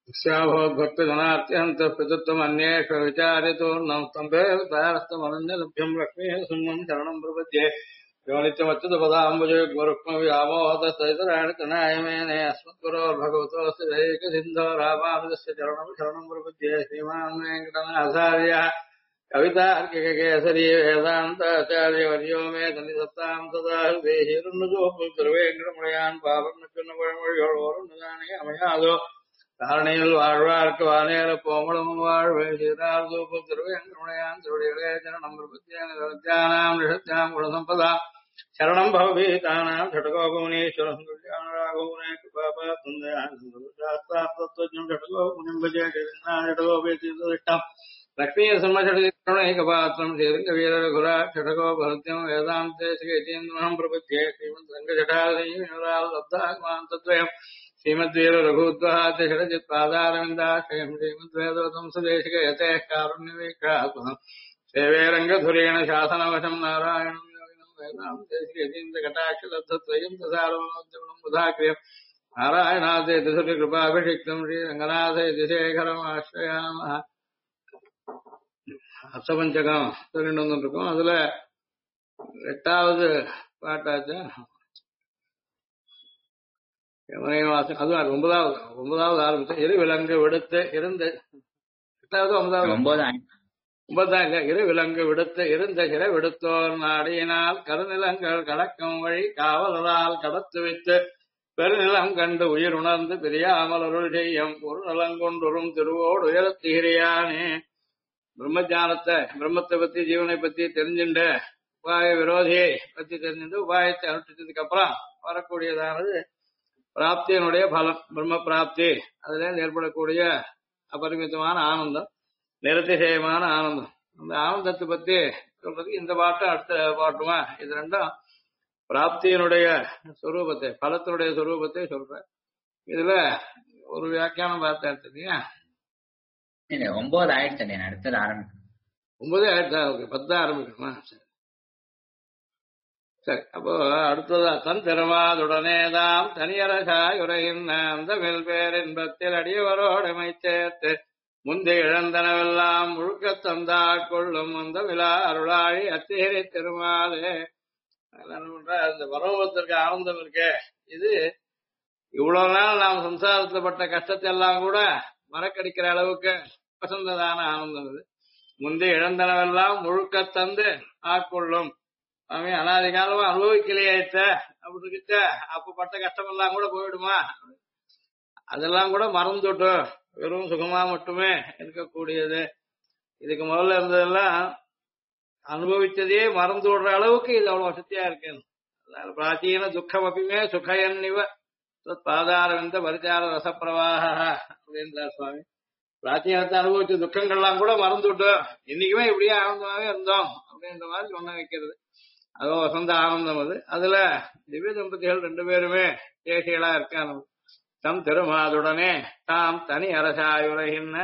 भक्तजनात्यन्त पितृत्वमन्येषु विचार्यतो नमस्तम्भेतारस्तमनन्यलभ्यम् लक्ष्मीः सुमम् शरणम् प्रपद्ये यो नित्यमच्युतपदाम्बुजे गुरुक्मव्यामोहतस्तैतराणितनाय मेने अस्मद्गुरो भगवतोऽस्य दैकसिन्धो रामानुजस्य चरणम् शरणम् प्रपद्ये श्रीमान् वेङ्कटनाथार्यः कवितार्किककेसरी वेदान्ताचार्यवर्यो मे सन्निधत्ताम् तदा हृदेहिरुन्नुजोपुर्वेङ्कटमयान् पापन्नपिन्नपழமொழியோடு அமையாதோ தாரணையில் வாழ்வார்க்கு வானேர போமளமும் வாழ்வே சீரார்தூப்பு திருவேங்கடமுடையான் திருவடிகளே சரணம் பிரபத்தியானாம் நிஷத்யாம் குணசம்பதா சரணம் பவபீதானாம் ஷடகோபமுனீஸ்வரம் கல்யாணராகோமுனே கிருபாபாத்மந்தயாஸ்தாத்வஜம் ஷடகோபமுனிம் பஜே ஷடகோபே தீர்த்ததிஷ்டம் லக்ஷ்மீ சம்மஷடேகபாத்திரம் ஸ்ரீரங்க வீரகுரா ஷடகோபஹத்யம் வேதாந்தே ஸ்ரீதீந்திரம் பிரபத்தியே ஸ்ரீமத் ரங்கஜட்டாதீரால் தத்வயம் श्रीमद्वीर रघुद्वहाति षडजित् पादारविन्दाश्रयम् श्रीमद्वेदोतम् सुदेशिक यतेः कारुण्यवीक्षात्मनम् सेवे रङ्गधुरेण शासनवशम् नारायणम् योगिनम् वेदान्ते श्रीयतीन्द्रकटाक्षलब्धत्रयम् तसारवनोद्यमनम् बुधाक्रियम् नारायणाते तिसुरिकृपाभिषिक्तम् श्रीरङ्गनाथेति शेखरम् आश्रयामः அஷ்டபஞ்சகம் சொல்லிட்டு வந்துருக்கோம். அதுல 8வது பாட்டாச்சு. யமனிவாசன் அதுவும் 9வது ஆரம்பிச்சு இரு விலங்கு விடுத்து இருந்த 8வது 9வது இல்ல இரு விலங்கு விடுத்து இருந்த சிறை விடுத்தோர் நாடியினால் கருநிலங்கள் கடக்கும் வழி காவலரால் கடத்து வைத்து பெருநிலம் கண்டு உயிர் உணர்ந்து பிரியாமல் அருள் செய்யும் ஒரு நலங்கொண்டொரும் திருவோடு உயரத்திகிரியானே. பிரம்மத்தை பத்தி ஜீவனை பத்தி தெரிஞ்சுண்ட உபாய விரோதியை பத்தி தெரிஞ்சுட்டு உபாயத்தை அனுஷ்டிச்சதுக்கு அப்புறம் வரக்கூடியதானது பிராப்தியினுடைய பலம் பிரம்ம பிராப்தி. அதுல ஏற்படக்கூடிய அபரிமிதமான ஆனந்தம், நிரதிசயமான ஆனந்தம். அந்த ஆனந்தத்தை பத்தி சொல்றதுக்கு இந்த பாட்டும் அடுத்த பாட்டுமா இது ரெண்டும் பிராப்தியினுடைய சொரூபத்தை பலத்தினுடைய சொரூபத்தை சொல்ற. இதுல ஒரு வியாக்கியானம் பார்த்தா எடுத்துக்கீங்க. 9 ஆயிடுச்சு, அடுத்தது ஆரம்பிக்கணும். 9 ஆயிடுச்சா? ஓகே, 10 ஆரம்பிக்கணுமா? சரி, அப்போ அடுத்ததா தன் திருமாதுடனேதாம் தனியரசாய் உரையின் அந்த பேரின்பத்தில் அடியவரோடமை சேர்த்து முந்தி இழந்தனவெல்லாம் முழுக்க தந்தா கொள்ளும் அந்த விழா அருளாழி அத்திகரி திருமாலே. இந்த பரவத்திற்கு ஆனந்தம் இருக்கே, இது இவ்வளவு நாள் நாம் சம்சாரத்துல பட்ட கஷ்டத்தை எல்லாம் கூட மறக்கடிக்கிற அளவுக்கு வசந்ததான ஆனந்தம் இது. முந்தி இழந்தனவெல்லாம் முழுக்க தந்து ஆட்கொள்ளும். அவன் அனாதிகாலமா அனுபவிக்கலையாயிட்ட அப்படி இருக்க அப்ப பட்ட கஷ்டம் எல்லாம் கூட போயிடுமா? அதெல்லாம் கூட மறந்துட்டு வெறும் சுகமா மட்டுமே இருக்கக்கூடியது. இதுக்கு முதல்ல இருந்ததெல்லாம் அனுபவிச்சதையே மறந்து விடுற அளவுக்கு இது அவ்வளவு வசதியா இருக்கு. பிராச்சீன துக்கம் அப்பயுமே சுகையன்னிவ பாதாரவிந்த பரிச்சார ரசப்பிரவாக அப்படின்றார் சுவாமி. பிராச்சீனத்தை அனுபவிச்ச துக்கங்கள்லாம் கூட மறந்து விட்டோம், இன்னைக்குமே இப்படியே ஆனந்தமாவே இருந்தோம் அப்படின்ற மாதிரி சொன்ன வைக்கிறது. அதோ வசந்த ஆனந்தம் அது. அதுல திவ்ய தம்பதிகள் 2 பேருமே தேசிகளா இருக்காங்க. தம் திருமாதுடனே தாம் தனி அரசாயுரைகின்ற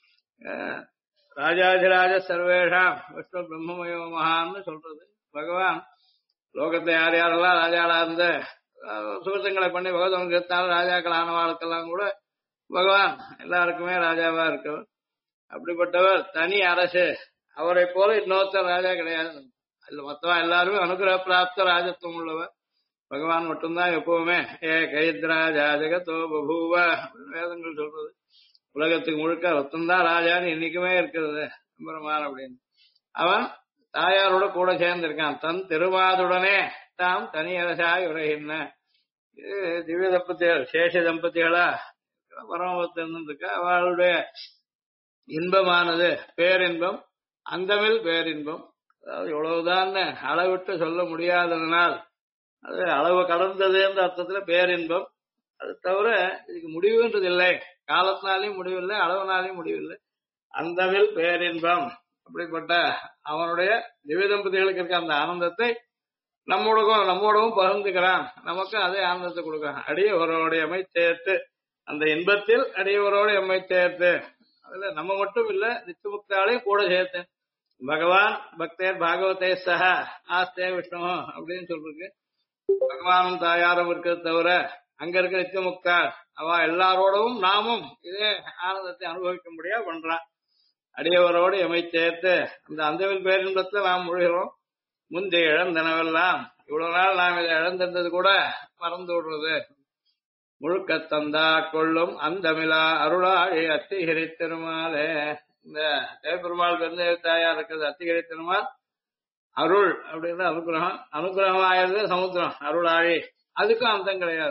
ராஜாதிராஜ சர்வேஷாம் விஷ்ணு பிரம்மமயோ மகான்னு சொல்றது. பகவான் லோகத்தை யார் யாரெல்லாம் ராஜாளா இருந்த சுகத்தங்களை பண்ணி பகவத்கீதால ராஜாக்கள் ஆனவாளுக்கெல்லாம் கூட பகவான் எல்லாருக்குமே ராஜாவா இருக்கவர். அப்படிப்பட்டவர் தனி அரசு. அவரை போல இன்னொருத்தர் ராஜா கிடையாது. இல்ல மொத்தம் எல்லாருமே அனுகிரக பிராப்த ராஜத்துவம் உள்ளவர். பகவான் மட்டும்தான் எப்பவுமே கைத்ராஜா ஜெகத்தோ பபூவ வேதங்கள் சொல்றது. உலகத்துக்கு முழுக்க ரத்தம்தான் ராஜான்னு இன்னைக்குமே இருக்கிறது பெருமான் அப்படின்னு. அவன் தாயாரோட கூட சேர்ந்திருக்கான். தன் திருமாதுடனே தாம் தனியரசாய் உரைகின்ற. இது திவ்ய தம்பதிகள் சேஷ தம்பதிகளா பரமபத்திருக்கா. அவளுடைய இன்பமானது பேரின்பம், அந்தமில் பேரின்பம். அதாவது எவ்வளவுதான் அளவிட்டு சொல்ல முடியாததனால் அது அளவு கடந்தது என்ற அர்த்தத்துல பேரின்பம். அது தவிர இதுக்கு முடிவுன்றது இல்லை, காலத்தினாலையும் முடிவில்லை, அளவுனாலையும் முடிவில்லை. அந்தமில் பேரின்பம். அப்படிப்பட்ட அவனுடைய திவ்ய தம்பதிகளுக்கு இருக்க அந்த ஆனந்தத்தை நம்மோடவும் பகிர்ந்துக்கிறான். நமக்கும் அதே ஆனந்தத்தை கொடுக்கிறான். அடியவரோட எம்மை சேர்த்து அந்த இன்பத்தில் அடியவரோட எம்மை சேர்த்து. அதுல நம்ம மட்டும் இல்ல, நித்தியமுக்தாலையும் கூட சேர்த்து. பகவான் பக்தேர் பாகவதே சஹா ஆஸ்தே விஷ்ணு அப்படின்னு சொல்லிருக்கு. பகவானும் தாயாரும் இருக்கிறத தவிர அங்க இருக்க நித்தியமுக்தார் அவ எல்லாரோடவும் நாமும் இதே ஆனந்தத்தை அனுபவிக்க முடியா பண்றான். அடியவரோடு எமை சேர்த்து அந்த அந்தவில் பேரின்பத்துல நாம் முழுகிறோம். முந்தி இழந்தனவெல்லாம் இவ்வளவு நாள் நாம் இதை இழந்திருந்தது கூட மறந்து விடுறது. முழுக்க தந்தா கொள்ளும் அந்தமிழா அருளாழி அத்திகிரி திருமாலே. இந்த தேவபெருமாள் பெருந்தேவ தாயா இருக்கிறது அத்திகிரி திருமால். அருள் அப்படின்ற அனுகிரகம், அனுகிரகம் ஆயிருந்து சமுத்திரம் அருளாழி, அதுக்கும் அந்தம் கிடையாது.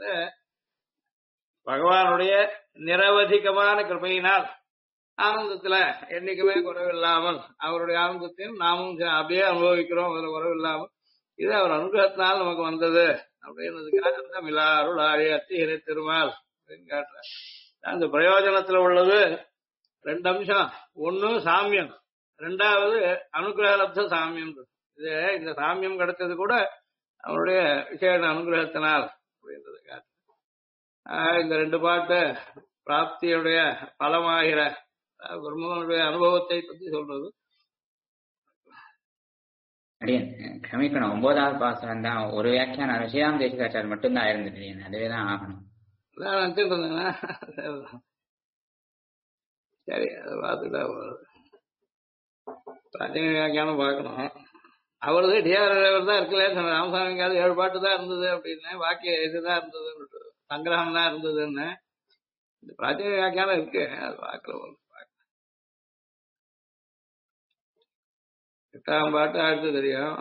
பகவானுடைய நிரவதிகமான கிருபையினால் ஆனந்தத்துல என்னைக்குமே குறைவில்லாமல் அவருடைய ஆனந்தத்தையும் நாமும் அப்படியே அனுபவிக்கிறோம். அதுல குறைவில்லாமல் இது அவர் அனுகிரகத்தினால் நமக்கு வந்தது அப்படின்றதுக்காக அந்த மிலா அருள் ஆழி அத்திகிரி திருமால் அப்படின்னு காட்டுற. அந்த பிரயோஜனத்துல உள்ளது ரெண்டு அம்சம். ஒண்ணு சாமியம், ரெண்டாவது அனுகிரகலப்த சாமியம். இது இந்த சாமியம் கிடைச்சது கூட அவருடைய விசேஷ அனுகிரகத்தினால் அப்படின்றது காட்டு. இந்த ரெண்டு பாட்டு பிராப்தியுடைய பலமாகிற பிரம்மனுடைய அனுபவத்தை பத்தி சொல்றது. அடியன் க்ஷமிக்கணும், 9வது பாசனம் தான் ஒரு வியாக்கியான ஸ்ரீராம் தேசிகாச்சார் மட்டும்தான் ஆயிருந்துட்டு அதுவேதான் ஆகணும். நினைச்சிட்டு இருந்தேன்னா சரி, அதை பார்த்துட்டா பிராச்சீன வியாக்கியானம் பார்க்கணும். அவரது டிஆர் தான் இருக்கல. ராமசாமிக்காவது 7 பாட்டு தான் இருந்தது அப்படின்னு, வாக்கிய இதுதான் இருந்தது, சங்கிரகம் தான் இருந்ததுன்னு. இந்த பிராச்சீன வியாக்கியானம் இருக்கு, அது பார்க்கலாம். 8ஆம் பாட்டு அடுத்து தெரியும்,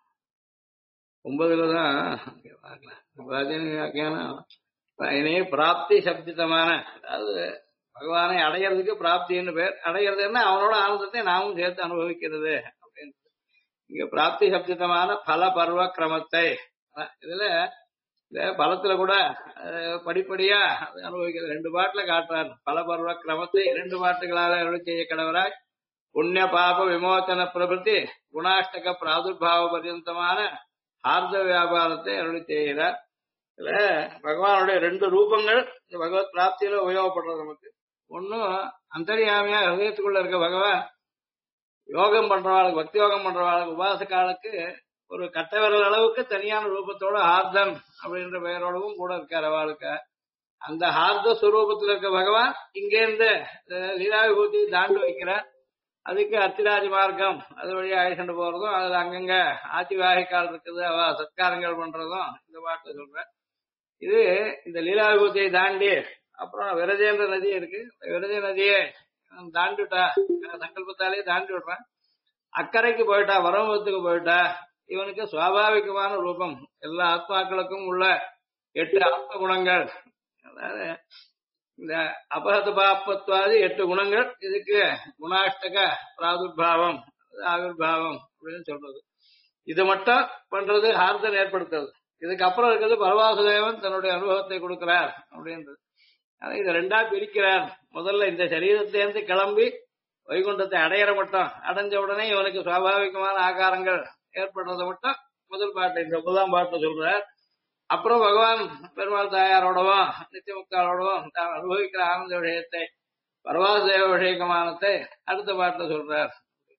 9ல தான் பார்க்கலாம். பிராச்சீன வியாக்கியானம் பிராப்தி சப்திதமான, அதாவது பகவானை அடையிறதுக்கு பிராப்தின்னு பேர். அடையிறதுன்னா அவனோட ஆனந்தத்தை நாமும் சேர்த்து அனுபவிக்கிறது அப்படின்னு. இங்க பிராப்தி சப்திதமான பல பருவ கிரமத்தை, இதுல இந்த பலத்துல கூட படிப்படியா அனுபவிக்கிறது 2 பாட்டுல காட்டுறாரு. பல பருவ கிரமத்தை 2 பாட்டுகளால அருள் செய்ய கடவராய் புண்ணிய பாப விமோச்சன பிரபுத்தி குணாஷ்டக பிராதுர்பாவ பர்யந்தமான ஆர்த்த வியாபாரத்தை அருள் செய்கிறார். இதுல பகவானுடைய 2 ரூபங்கள் இந்த பகவத் பிராப்தியில உபயோகப்படுறது நமக்கு. ஒன்னும் அந்தரியாமையா ஹிருதயத்துக்குள்ள இருக்க பகவான் யோகம் பண்றவாளுக்கு, பக்தி யோகம் பண்றவாளுக்கு, உபாசகாலுக்கு ஒரு கட்ட விரல் அளவுக்கு தனியான ரூபத்தோட ஹார்தன் அப்படின்ற பெயரோடவும் கூட இருக்கார் அவளுக்கு. அந்த ஹார்த சுரூபத்துல இருக்க பகவான் இங்கேருந்து லீலா விபூதி தாண்டி வைக்கிறார். அதுக்கு அத்திராஜ மார்க்கம் அது வழியா அழைச்சிட்டு போறதும், அதுல அங்கங்க ஆதிவாகிக்கால் இருக்குது, அவ சத்காரங்கள் பண்றதும் இந்த பாட்டு சொல்ற. இது இந்த லீலா விபூதியை தாண்டி அப்புறம் விரஜேந்திர நதி இருக்கு. விரஜ நதியை தாண்டிவிட்டா, சங்கல்பத்தாலே தாண்டி விடுறான். அக்கறைக்கு போயிட்டா, வரம்பத்துக்கு போயிட்டா, இவனுக்கு சுவாபாவிகமான ரூபம் எல்லா ஆத்மாக்களுக்கும் உள்ள 8 ஆத்ம குணங்கள், அதாவது இந்த அபகத பாப்பத்வாதி 8 குணங்கள். இதுக்கு குணாஷ்டக பிராதுர்பாவம் ஆவிர்பாவம் அப்படின்னு சொல்றது. இது மட்டும் பண்றது ஹார்தன் ஏற்படுத்துறது. இதுக்கப்புறம் இருக்கிறது பரவாசுதேவன் தன்னுடைய அனுபவத்தை கொடுக்கிறார் அப்படின்றது. இதை 2ஆ பிரிக்கிறார். முதல்ல இந்த சரீரத்திலேருந்து கிளம்பி வைகுண்டத்தை அடையிற மட்டும், அடைஞ்ச உடனே இவனுக்கு சுவாபாவிகமான ஆகாரங்கள் ஏற்படுறத மட்டும் முதல் பாட்டு இந்த 9ஆம் பாட்டு சொல்றார். அப்புறம் பகவான் பெருமாள் தாயாரோடவும் நித்தியமுக்தாரோடவும் தான் அனுபவிக்கிற ஆனந்த விஷயத்தை, பரவாசுதேவ விஷயமானத்தை அடுத்த பாட்டுல சொல்றார்.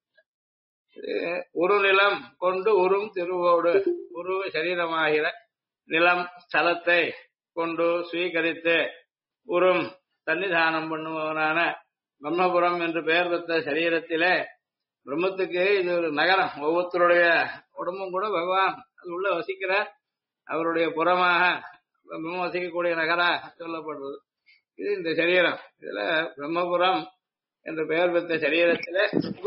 ஒரு நிலம் கொண்டு உரும் திருவோடு, உருவ சரீரமாகிற நிலம் ஸ்தலத்தை கொண்டு ஸ்வீகரித்து உரும் சன்னிதானம் பண்ணுபவனான பிரம்மபுரம் என்று பெயர் பெற்ற சரீரத்திலே, பிரம்மத்துக்கு இது ஒரு நகரம், ஒவ்வொருத்தருடைய உடம்பும் கூட பகவான் அது உள்ள வசிக்கிறார். அவருடைய புறமாக பிரம்மம் வசிக்கக்கூடிய நகரா சொல்லப்படுறது. இது இந்த சரீரம். இதுல பிரம்மபுரம் என்று பெயர் பெற்ற சரீரத்திலே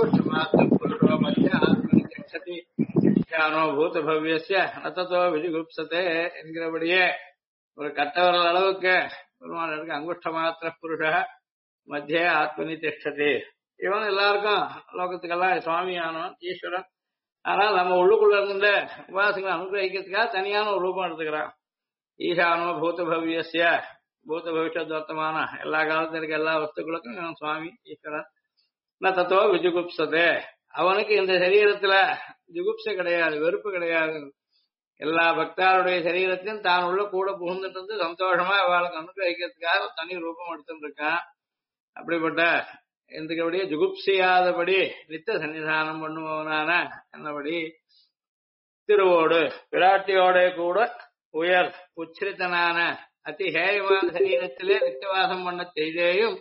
பூத பவ்யஸ்ய நத்தோ விஜுகுப்சதே என்கிறபடியே ஒரு கட்டவரல் அளவுக்கு பெருமாள் இருக்கு. அங்குஷ்ட மாத்திர புருஷ மத்திய ஆத்மனி திஷ்டதி. இவன் எல்லாருக்கும் லோகத்துக்கெல்லாம் சுவாமி ஆனவன், ஈஸ்வரன். ஆனால் நம்ம உள்ளுக்குள்ள இருந்த உபாசங்களை அனுகிரகிக்கிறதுக்காக தனியான ஒரு ரூபம் எடுத்துக்கிறான். ஈசானோ பூத பவ்யஸ்ய, பூத பவிஷ்யத் வர்த்தமான எல்லா காலத்துல இருக்க எல்லா வஸ்துக்களுக்கும் இவன் சுவாமி ஈஸ்வரன். தத்தோ விஜுகுப்சதே, அவனுக்கு இந்த சரீரத்துல ஜுகுப்சை கிடையாது, வெறுப்பு கிடையாது. எல்லா பக்தாருடைய சரீரத்தையும் தான் உள்ள கூட புகுந்துட்டு இருந்து சந்தோஷமா அவளுக்கு அனுகிரகிக்கிறதுக்காக தனி ரூபம் எடுத்துட்டு இருக்கான். அப்படிப்பட்ட எந்தபடியே ஜுகுப்சியாதபடி நித்த சன்னிதானம் பண்ணுபவனான என்னபடி திருவோடு பிராட்டியோட கூட உயர் உச்சிரித்தனான அதி ஹேயமான சரீரத்திலே நித்தியவாசம் பண்ண செய்தேயும்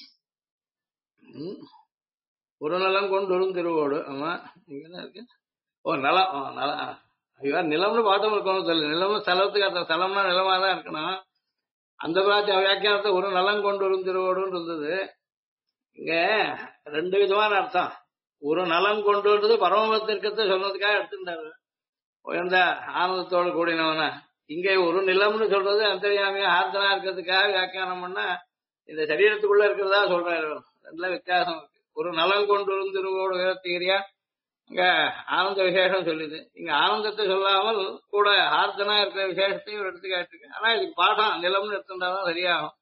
ஒரு நலம் கொண்டு திருவோடு. ஆமா இங்கதான் இருக்கு. ஓ நலம், நலம். ஐயோ நிலம்னு பார்த்தோம் இருக்கணும் சொல்லு. நிலம்னு ஸ்தலத்துக்கு அர்த்தம். ஸ்தலம்னா நிலமா தான் இருக்கணும். அந்த பிராட்சி வியாக்கியானத்தை ஒரு நலம் கொண்டு திருவோடுன்னு இருந்தது. இங்க ரெண்டு விதமான அர்த்தம். ஒரு நலம் கொண்டுன்றது பரமபத்திற்கத்தை சொன்னதுக்காக எடுத்துட்டாரு, உயர்ந்த ஆனந்தத்தோடு கூடினவன. இங்கே ஒரு நிலம்னு சொல்றது அந்தர்யாமியா ஆர்த்தனா இருக்கிறதுக்காக வியாக்கியானம் பண்ணா இந்த சரீரத்துக்குள்ள இருக்கிறதா சொல்றாரு. ரெண்டுல வித்தியாசம் இருக்கு. ஒரு நலம் கொண்டு திருவோடு உயர்த்திகிறியா, இங்க ஆனந்த விசேஷம் சொல்லுது. இங்க ஆனந்தத்தை சொல்லாமல் கூட ஆர்த்தனா இருக்கிற விசேஷத்தையும் எடுத்துக்காட்டு. ஆனா இதுக்கு பாடம் நிலம்னு எடுத்துட்டாதான் சரியாகும்.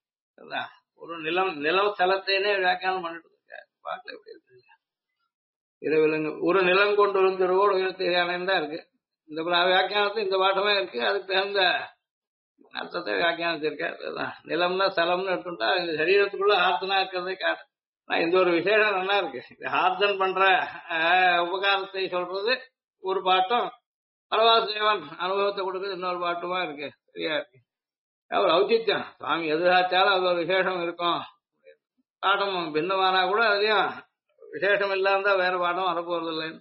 ஒரு நிலம் ஸ்தலத்தைனே வியாக்கியானம் பண்ணிட்டு இருக்காரு. பாட்டுல எப்படி இருக்கு இரவிலங்கு ஒரு நிலம் கொண்டு திருவோடு உயர்த்தியானு தான் இருக்கு. இந்த வியாக்கியானத்துல இந்த பாட்டமே இருக்கு. அதுக்கு தகுந்த அர்த்தத்தை வியாக்கியானத்திருக்காரு. நிலம்னா ஸ்தலம்னு எடுத்துட்டா இந்த சரீரத்துக்குள்ள ஆர்த்தனா இருக்கிறதே காட்டு. இந்த ஒரு விசேஷம் நல்லா இருக்கு. ஆர்த்தன் பண்ற உபகாரத்தை சொல்றது ஒரு பாட்டும், பரவாசேவன் அனுபவத்தை கொடுக்குறது இன்னொரு பாட்டுமா இருக்கு. சரியா இருக்கு. ஒரு ஔச்சித்யம். சுவாமி எதிராச்சாலும் அது ஒரு விசேஷம் இருக்கும். பாடம் பின்னமானா கூட அதையும் விசேஷம் இல்லாம வேற பாடம் வரப்போறது இல்லைன்னு.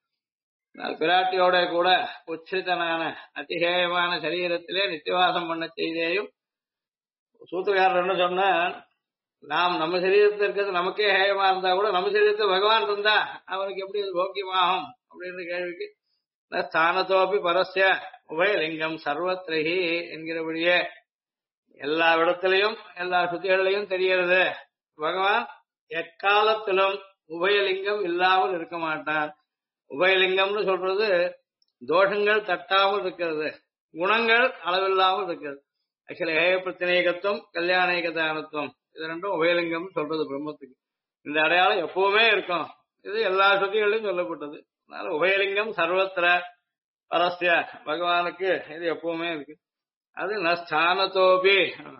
பிராட்டியோட கூட உச்சிதனான அதிகேயமான சரீரத்திலே நித்தியவாசம் பண்ண செய்தேயும் சூத்திரக்காரர் என்ன சொன்ன, நாம் நம்ம சரீரத்தில் இருக்கிறது நமக்கே ஹேயமா இருந்தா கூட நம்ம சரீரத்தில் பகவான் இருந்தா அவனுக்கு எப்படி அது போக்கியமாகும் அப்படின்ற கேள்விக்கு ஸ்தானத்தோப்பி பரஸ்ய உபயலிங்கம் சர்வத்ரஹி என்கிறபடியே எல்லா இடத்திலையும் எல்லா சுத்திகளையும் தெரிகிறது. பகவான் எக்காலத்திலும் உபயலிங்கம் இல்லாமல் இருக்க மாட்டார். உபயலிங்கம்னு சொல்றது தோஷங்கள் தட்டாமல் இருக்கிறது, குணங்கள் அளவில்லாமல் இருக்கிறது. ஆக்சுவலி ஹேய பிரத்தினேகத்துவம் கல்யாணேகதானத்துவம் இது ரெண்டும் உபயலிங்கம் சொல்றது பிரம்மத்துக்கு. இந்த அடையாளம் எப்பவுமே இருக்கும். இது எல்லா சுத்திகளிலும் சொல்லப்பட்டது. அதனால உபயலிங்கம் சர்வத்திர பரஸ்ய பகவானுக்கு இது எப்பவுமே இருக்கு. அது நஸ்தானத்தோபி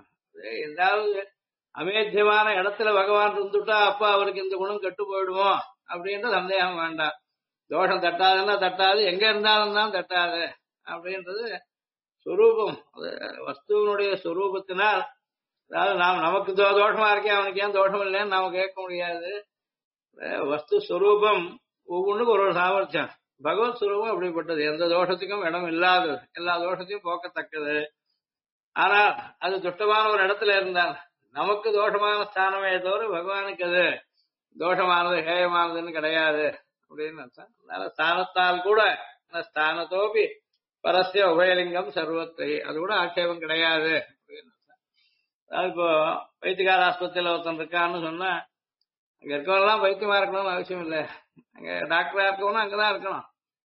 ஏதாவது அமேத்தியமான இடத்துல பகவான் இருந்துட்டா அப்ப அவருக்கு இந்த குணம் கெட்டு போயிடுவோம் அப்படின்ற சந்தேகம் வேண்டாம். தோஷம் தட்டாதுன்னா தட்டாது, எங்க இருந்தாலும் தான் தட்டாது அப்படின்றது சுரூபம். வஸ்துவனுடைய சுரூபத்தினால், அதாவது நாம் நமக்கு தோஷமா இருக்கேன் அவனுக்கு ஏன் தோஷம் இல்லைன்னு நாம கேட்க முடியாது. வஸ்து சுரூபம் ஒவ்வொன்றுக்கும் ஒரு சாமர்த்தியம். பகவத் சுரூபம் அப்படிப்பட்டது, எந்த தோஷத்துக்கும் இடம் இல்லாதது, எல்லா தோஷத்தையும் போக்கத்தக்கது. ஆனால் அது துஷ்டமான ஒரு இடத்துல இருந்தால் நமக்கு தோஷமான ஸ்தானமே தவிர பகவானுக்கு அது தோஷமானது ஹேயமானதுன்னு கிடையாது அப்படின்னு அர்த்தம். அதனால ஸ்தானத்தால் கூட ஸ்தானத்தோப்பி பரஸ்ய உபயலிங்கம் சர்வத்தை அது கூட ஆட்சேபம் கிடையாது அப்படின்னு அர்த்தம். அதாவது இப்போ வைத்தியகார ஆஸ்பத்திரியில ஒருத்தன் இருக்கான்னு சொன்னா அங்க இருக்கவங்கலாம் வைத்தியமா இருக்கணும்னு அவசியம் இல்லை. அங்க டாக்டரா இருக்கணும் அங்கதான் இருக்கணும்.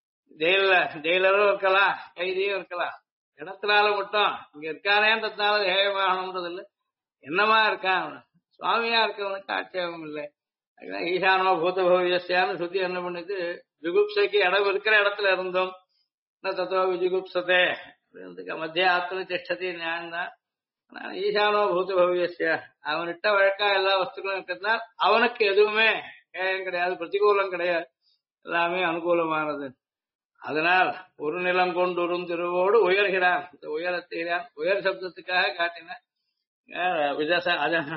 ஜெயிலரும் இருக்கலாம், கைதியும் இருக்கலாம். இடத்தினால மட்டும் இங்க இருக்கானேன்றதுனால ஹேயமாகணும்ன்றது இல்லை. என்னமா இருக்கான் சுவாமியா இருக்கவனுக்கு ஆட்சேபம் இல்லை. ஈசானோ பூத பவியஸ்யான்னு சுத்தி என்ன பண்ணுது, ஜுகுப்சைக்கு இடம் இருக்கிற இடத்துல இருந்தோம் தத்தோ விஜுகுப்சதே மத்திய ஆத்ம திஷ்டதி ஞானம்தான். ஈசானோ பூத பவியஸ்ய அவனிட்ட வழக்கா எல்லா வஸ்துக்களும் இருக்கிறதுனால அவனுக்கு எதுவுமே ஹேயம் கிடையாது, பிரதிகூலம் கிடையாது, எல்லாமே அனுகூலமானது. அதனால் ஒரு நிலம் கொண்டு திருவோடு உயர்கிறான். இந்த உயரத்தைகிறான் உயர் சப்தத்துக்காக காட்டினான். விஜச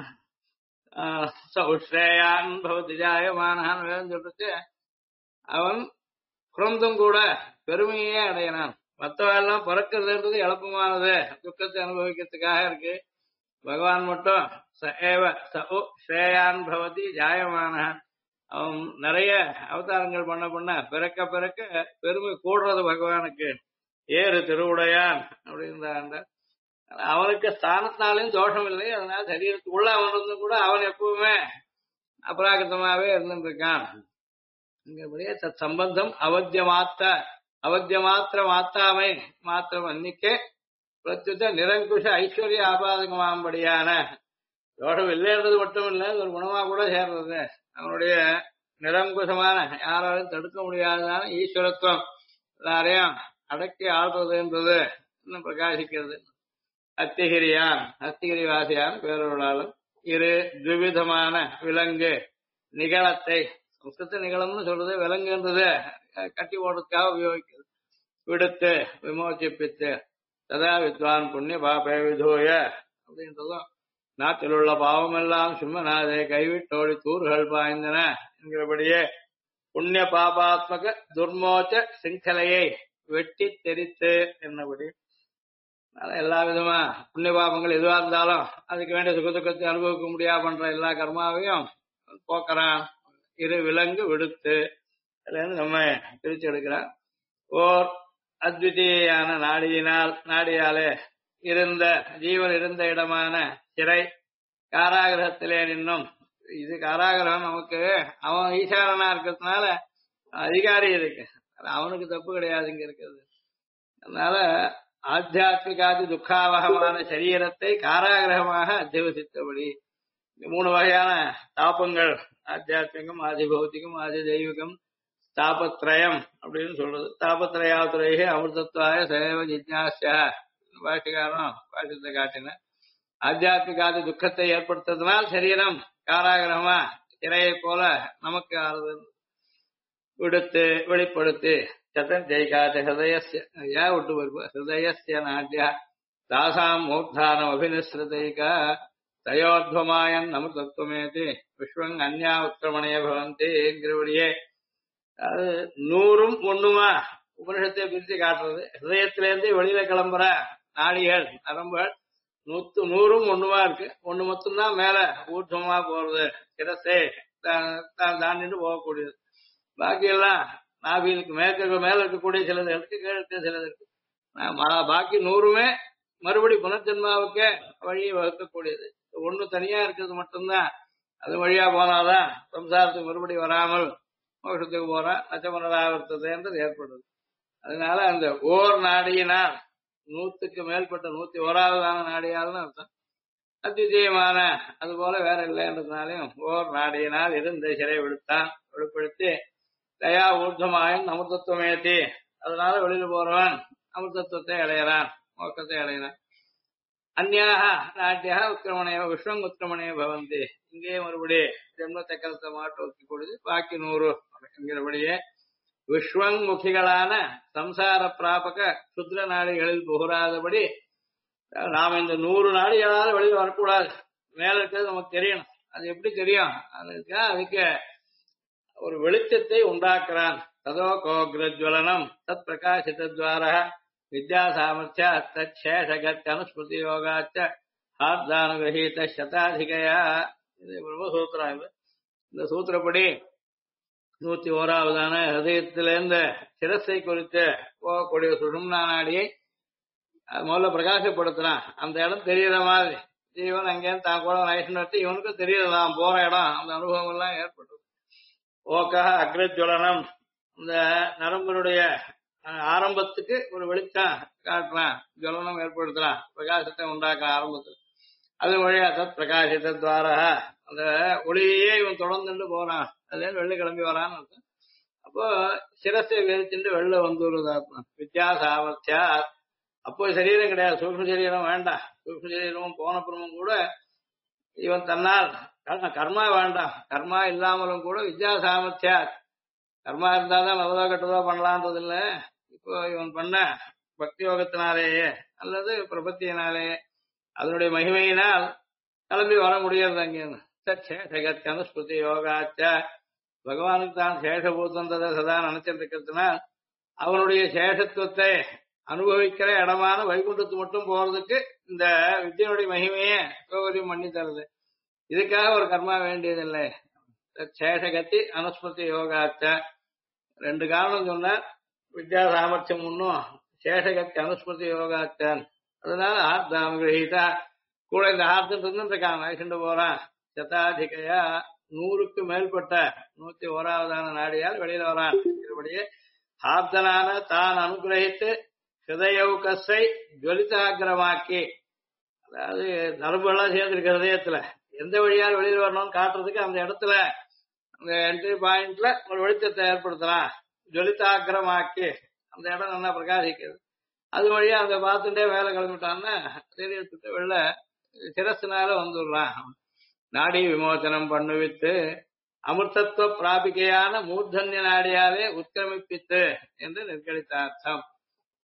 உஷ்ரேயான் பவதி ஜாயமானான் வேதம் சொல்லிட்டு அவன் குழந்தும் கூட பெருமையே அடையினான். மற்றவெல்லாம் பிறக்கிறதுன்றது எளப்பமானது, துக்கத்தை அனுபவிக்கிறதுக்காக இருக்கு. பகவான் மட்டும் ச ஏவ ச ஸ்ரேயான் பவதி ஜாயமானான். அவன் நிறைய அவதாரங்கள் பண்ண பிறக்க பிறக்க பெருமை கூடுறது பகவானுக்கு. ஏறு திருவுடையான் அப்படின்றான். அவனுக்கு ஸ்தானத்தினாலையும் தோஷம் இல்லை. அதனால சரீரத்துக்குள்ள அவன் இருந்து கூட அவன் எப்பவுமே அபராகிதமாவே இருந்துட்டு இருக்கான். இங்கபடியே தத் சம்பந்தம் அவத்திய மாத்திர மாத்தாமை மாத்திரம் அன்னிக்கே பிரத்யுத்த நிரங்குஷ ஐஸ்வர்ய ஆபாதகமாம்படியான தோஷம் இல்லைன்றது மட்டும் இல்லை, ஒரு குணமா கூட சேர்றது. அவனுடைய நிரங்குஷமான யாராலும் தடுக்க முடியாததான ஈஸ்வரத்துவம் எல்லாரையும் அடக்கி ஆடுறதுன்றது இன்னும் பிரகாசிக்கிறது. அத்திகிரியான் அத்திகிரி வாசியான் பேரொருளாலும் இரு துவிதமான விலங்கு நிகழத்தை சம்ஸ்கிருத நிகழம்னு சொல்றது விலங்குன்றது கட்டி ஓடுறதுக்காக உபயோகிக்கிறது. விடுத்து விமோச்சிப்பித்து ததா வித்வான் புண்ணிய பாபே விதூய அப்படின்றதும் நாட்டில் உள்ள பாவம் எல்லாம் சிம்மநாதே கைவிட்டோடி தூர்கள் பாய்ந்தன என்கிறபடியே புண்ணிய பாபாத்மக துர்மோச்ச சிங்கலையை வெட்டி தெரித்து என்னபடி எல்லா விதமா புண்ணிய பாபங்கள் எதுவா இருந்தாலும் அதுக்கு வேண்டிய சுக துக்கத்தை அனுபவிக்க முடியாது பண்ற எல்லா கர்மாவையும் போக்குறான். இரு விலங்கு விடுத்து அதுல இருந்து நம்ம பிரிச்சு எடுக்கிறான். ஓர் அத்விதீயான நாடியாலே இருந்த ஜீவன் இருந்த இடமான சிறை காராகிரகத்திலே நின்னும் இது காராகிரகம் நமக்கு அவன் ஈசாரனா இருக்கிறதுனால அதிகாரி இருக்கு, அவனுக்கு தப்பு கிடையாது இங்க இருக்கிறது. அதனால ஆத்தியாத்மிகாதி துக்காவகமான சரீரத்தை காராகிரகமாக அத்தியவசித்தபடி மூணு வகையான தாபங்கள் ஆத்தியாத்மிகம் ஆதி பௌத்திகம் ஆதி தெய்வீகம் தாபத்ரயம் அப்படின்னு சொல்றது. தாபத்ரயாத்துறையே அமிர்தத்வாய சேவ ஜிஜ்ஞாசியா பாஷிகாரம் பாஷத்தை காட்டின. ஆத்தியாத்மிகாதி துக்கத்தை ஏற்படுத்துறதுனால் சரீரம் காராகிரகமா திரையை போல நமக்கு ஆறுது விடுத்து வெளிப்படுத்தி சதஞ்சைகாத ஹிருதயஸ்ய ஏன் விட்டு வருவ ஹிருதயஸ்ய நாட்டியா தாசாம் மூர்த்தானம் அபினிஸ்ருதைகா தயோத்வமாயன் அமிர்தத்துவமேதி விஸ்வங் அந்யா உத்திரமணைய பவந்தி என்கிறபடியே அது 100ம் 1மா உபனிஷத்தை பிரித்து காட்டுறது. ஹிருதயத்திலேருந்து வெளியில கிளம்புற நாடிகள் நரம்புகள் 100ம் 1மா இருக்கு. 1 மட்டும்தான் மேல ஊர்ஜமா போறது, சிரசை தாண்டிட்டு போகக்கூடியது. பாக்கி எல்லாம் நாபிலுக்கு மேல இருக்கக்கூடிய சிலது இருக்கு, கீழே இருக்க சிலது இருக்கு. பாக்கி 100மே மறுபடி புனர்ஜென்மாவுக்கே வழியை வகுக்கக்கூடியது. 1 தனியா இருக்கிறது மட்டும்தான் அது வழியா போனாதான் சம்சாரத்துக்கு மறுபடி வராமல் மோட்சத்துக்கு போறா நச்சமனதாவர்த்தது ஏற்படுது. அதனால அந்த ஓர் நாடியினால் 100க்கு மேற்பட்ட 101ஆவதான நாடியால்னு அர்த்தம். அத்விதீயமான அது போல வேற இல்லைன்றதுனாலையும் ஓர் நாடியினால் இருந்த சிறை விடுத்தான் வெளிப்படுத்தி தயா ஊர்தமாயின் அமிர்தத்துவமேத்தி அதனால வெளியில போறவன் அமிர்தத்துவத்தை அடையிறான், மோக்கத்தை அடையிறான். அந்யாக நாட்டியா உத்திரமணைய விஸ்வங் உத்திரமணைய பவந்தி இங்கே மறுபடி ஜென்ம சக்கரத்தை மாட்டு ஒத்தி கொடுத்து பாக்கி 100 என்கிறபடியே விஸ்வங் முகிகளான சம்சார பிராபக சுத்ர நாடிகளில் புகராதபடி நாம இந்த 100 நாடிகளால் வெளியில் வரக்கூடாது. மேல இருக்கிறது நமக்கு தெரியணும். அது எப்படி தெரியும்? அதுக்கு ஒரு வெளிச்சத்தை உண்டாக்குறான். ததோ கோக்ரஜ்வலனம் தத் பிரகாசித்வார வித்யா சாமர்த்தியா தேஷகத் அனுஸ்மிருதி யோகாச்ச ஆர்தானுகிரகீத சதாதிகயா. இது பிரம்மசூத்திரம். இந்த சூத்திரப்படி 101ஆவதான ஹதயத்திலிருந்து சிரசை குறித்து போகக்கூடிய சுஷும்னா நாடியை முதல்ல பிரகாசப்படுத்துறான். அந்த இடம் தெரியற மாதிரி ஜீவன் அங்கேருந்து தான் கூட நைஷ்ணத்து இவனுக்கும் தெரியலாம் போற இடம். அந்த அனுபவம் எல்லாம் ஏற்பட்டு ஓக்கா அக்ரஜ்வலனம் இந்த நரம்புடைய ஆரம்பத்துக்கு ஒரு வெளிச்சம் காட்டுறான், ஜுவலனம் ஏற்படுத்துறான், பிரகாசத்தை உண்டாக்குறான் ஆரம்பத்துல. அது வழியா தத் பிரகாசித்வார அந்த ஒளியே இவன் தொடர்ந்துட்டு போறான். அதே வெளில கிளம்பி வரான்னு அர்த்தம். அப்போ சிரசை வெறிச்சுட்டு வெளில வந்துடுறது ஆத்மா வித்யா சாமர்த்தியா. அப்போ சரீரம் கிடையாது, சூக்ஷ்ம சரீரம் வேண்டாம். சூக்ஷ்ம சரீரமும் போனப்புறமும் கூட இவன் தன்னால் கர்மா வேண்டாம். கர்மா இல்லாமலும் கூட வித்யா சாமர்த்தியா கர்மா இருந்தாதான் நல்லதோ கெட்டதோ பண்ணலான்றது இல்ல. இப்போ இவன் பண்ண பக்தி யோகத்தினாலேயே அல்லது பிரபத்தியினாலேயே அதனுடைய மகிமையினால் கிளம்பி வர முடியாது. அங்கேருந்து சேஷகத்தான ஸ்மிருதி யோகாச்ச பகவானுக்கு தான் சேஷபூத்தந்ததை சதா நினைச்சிட்டு இருக்கிறதுனால் அவனுடைய சேஷத்துவத்தை அனுபவிக்கிற இடமான வைகுண்டத்து மட்டும் போறதுக்கு இந்த வித்தியனுடைய மகிமையே சௌகரியம் பண்ணி தருது. இதுக்காக ஒரு கர்மா வேண்டியதில்லை. சேஷகத்தி அனுஸ்மிருதி யோகாச்ச 2 காரணம் சொன்னார். வித்யா சாமர்த்தியம் ஒன்னும் சேஷகத்தி அனுஸ்மிருதி யோகாச்சான். அதனால ஆர்த்தாம் கிரகீதா கூட இந்த ஆர்த்தம் இருந்துருக்கான், வயசுண்டு போறான். சதாதிகையா 100க்கு மேற்பட்ட 101ஆவதான நாடியால் வெளியில வரான். இதுபடியே ஆர்த்தனான தான் அனுகிரகித்து ஹிருதயௌகஸை ஜுவலிதாகிரமாக்கி, அதாவது நரம்புகள்லாம் சேர்ந்திருக்க ஹிருதயத்துல எந்த வழியால் வெளியில் வரணும்னு காட்டுறதுக்கு அந்த இடத்துல அந்த என்ட்ரி பாயிண்ட்ல ஒரு வெளிச்சத்தை ஏற்படுத்தலாம். ஜுவலிதாகிரமாக்கி அந்த இடம் நல்லா பிரகாசிக்குது. அது வழியா அந்த பார்த்துட்டே வேலை கிளம்பிட்டான்னா சரீரத்துக்கு வெளில சிரஸ்னால வந்துடுறான். நாடி விமோசனம் பண்ணுவித்து அமிர்தத்துவ பிராபிக்கையான மூர்தன்ய நாடியாலே உத்கிரமிப்பித்து என்று நிர்கணித்த அர்த்தம்.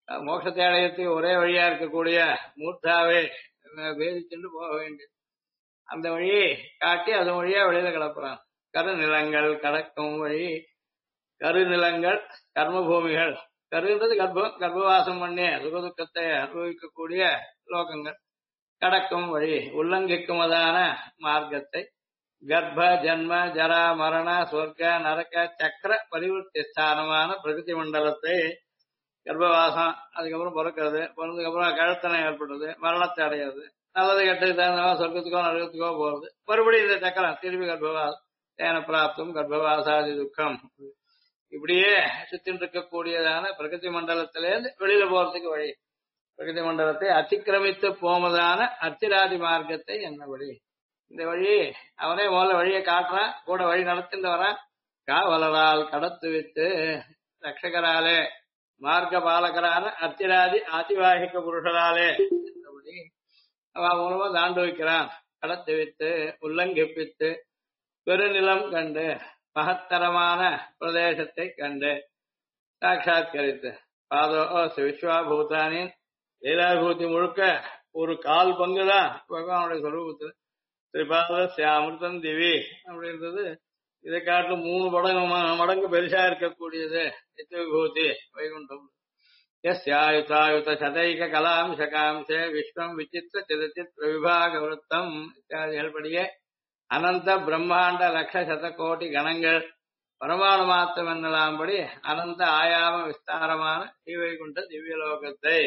மோட்சத்தை அடையத்துக்கு ஒரே வழியா இருக்கக்கூடிய மூர்த்தாவே வேதிச்சுட்டு போக வேண்டியது. அந்த வழியை காட்டி அதன் வழியா வெளியில கிளப்புறான். கருநிலங்கள் கடக்கும் வழி. கருநிலங்கள் கர்மபூமிகள். கருன்றது கர்ப்பம், கர்ப்பவாசம் பண்ணி சுகதுக்கத்தை அனுபவிக்கக்கூடிய லோகங்கள். கடக்கும் வழி உல்லங்கிக்குமதான மார்க்கத்தை. கர்ப்ப ஜன்ம ஜரா மரண சொர்க்க நரக சக்கர பரிவர்த்தி ஸ்தானமான பிரகிருதி மண்டலத்தை, கர்ப்பவாசம், அதுக்கப்புறம் பிறக்கிறது, பிறந்ததுக்கு அப்புறம் கழுத்தனை ஏற்படுறது, மரணத்தை அடையிறது, நல்லது கெட்டது தகுந்த சொர்க்கத்துக்கோ நரகத்துக்கோ போறது, மறுபடியும் இந்த சக்கரம் திருப்பி கர்ப்பவாசம், தேன பிராப்தம் கர்ப்பவாசாதி துக்கம், இப்படியே சுத்தின் இருக்கக்கூடியதான பிரகிருதி மண்டலத்திலேருந்து வெளியில போறதுக்கு வழி. பிரகிருதி மண்டலத்தை அத்திக்கிரமித்து போவதான அர்ச்சிராதி மார்க்கத்தை என்ன வழி? இந்த வழி அவனே முதல்ல வழியை காட்டுறான், கூட வழி நடத்திட்டு வரான். காவலரால் கடத்து வித்து ரட்சகராலே மார்க்க பாலகரான அர்ச்சிராதி ஆதிவாகிக்க புருஷராலே என்றபடி அவன் மூலமா தாண்டு வைக்கிறான். கடத்து வித்து உல்லங்கிப்பித்து பெருநிலம் கண்டு மகத்தரமான பிரதேசத்தை கண்டு சாட்சாத்கரித்து பாதோ விஸ்வாபூதானின் லீலாபூதி முழுக்க ஒரு கால் பங்குதான் பகவானுடைய சொரூபத்தில். திரிபாதஸ்யாமிருதம் திவி அப்படின்றது இதை காட்டு 3 மடங்கு பெருசா இருக்கக்கூடியது நித்தியவிபூதி வைகுண்டம். யஸ்யாயுதாயுத சதைக கலாம்சகாம்சே விஸ்வம் விசித்திர சிதச்சித்திர விபாக விருத்தம் இத்தியாதிகள் படியே அனந்த பிரம்மாண்ட லட்ச சதகோடி கணங்கள் பரமாணு மாத்திரம் என்னலாம்படி அனந்த ஆயாம விஸ்தாரமான ஸ்ரீவைகுண்ட திவ்யலோகத்தை.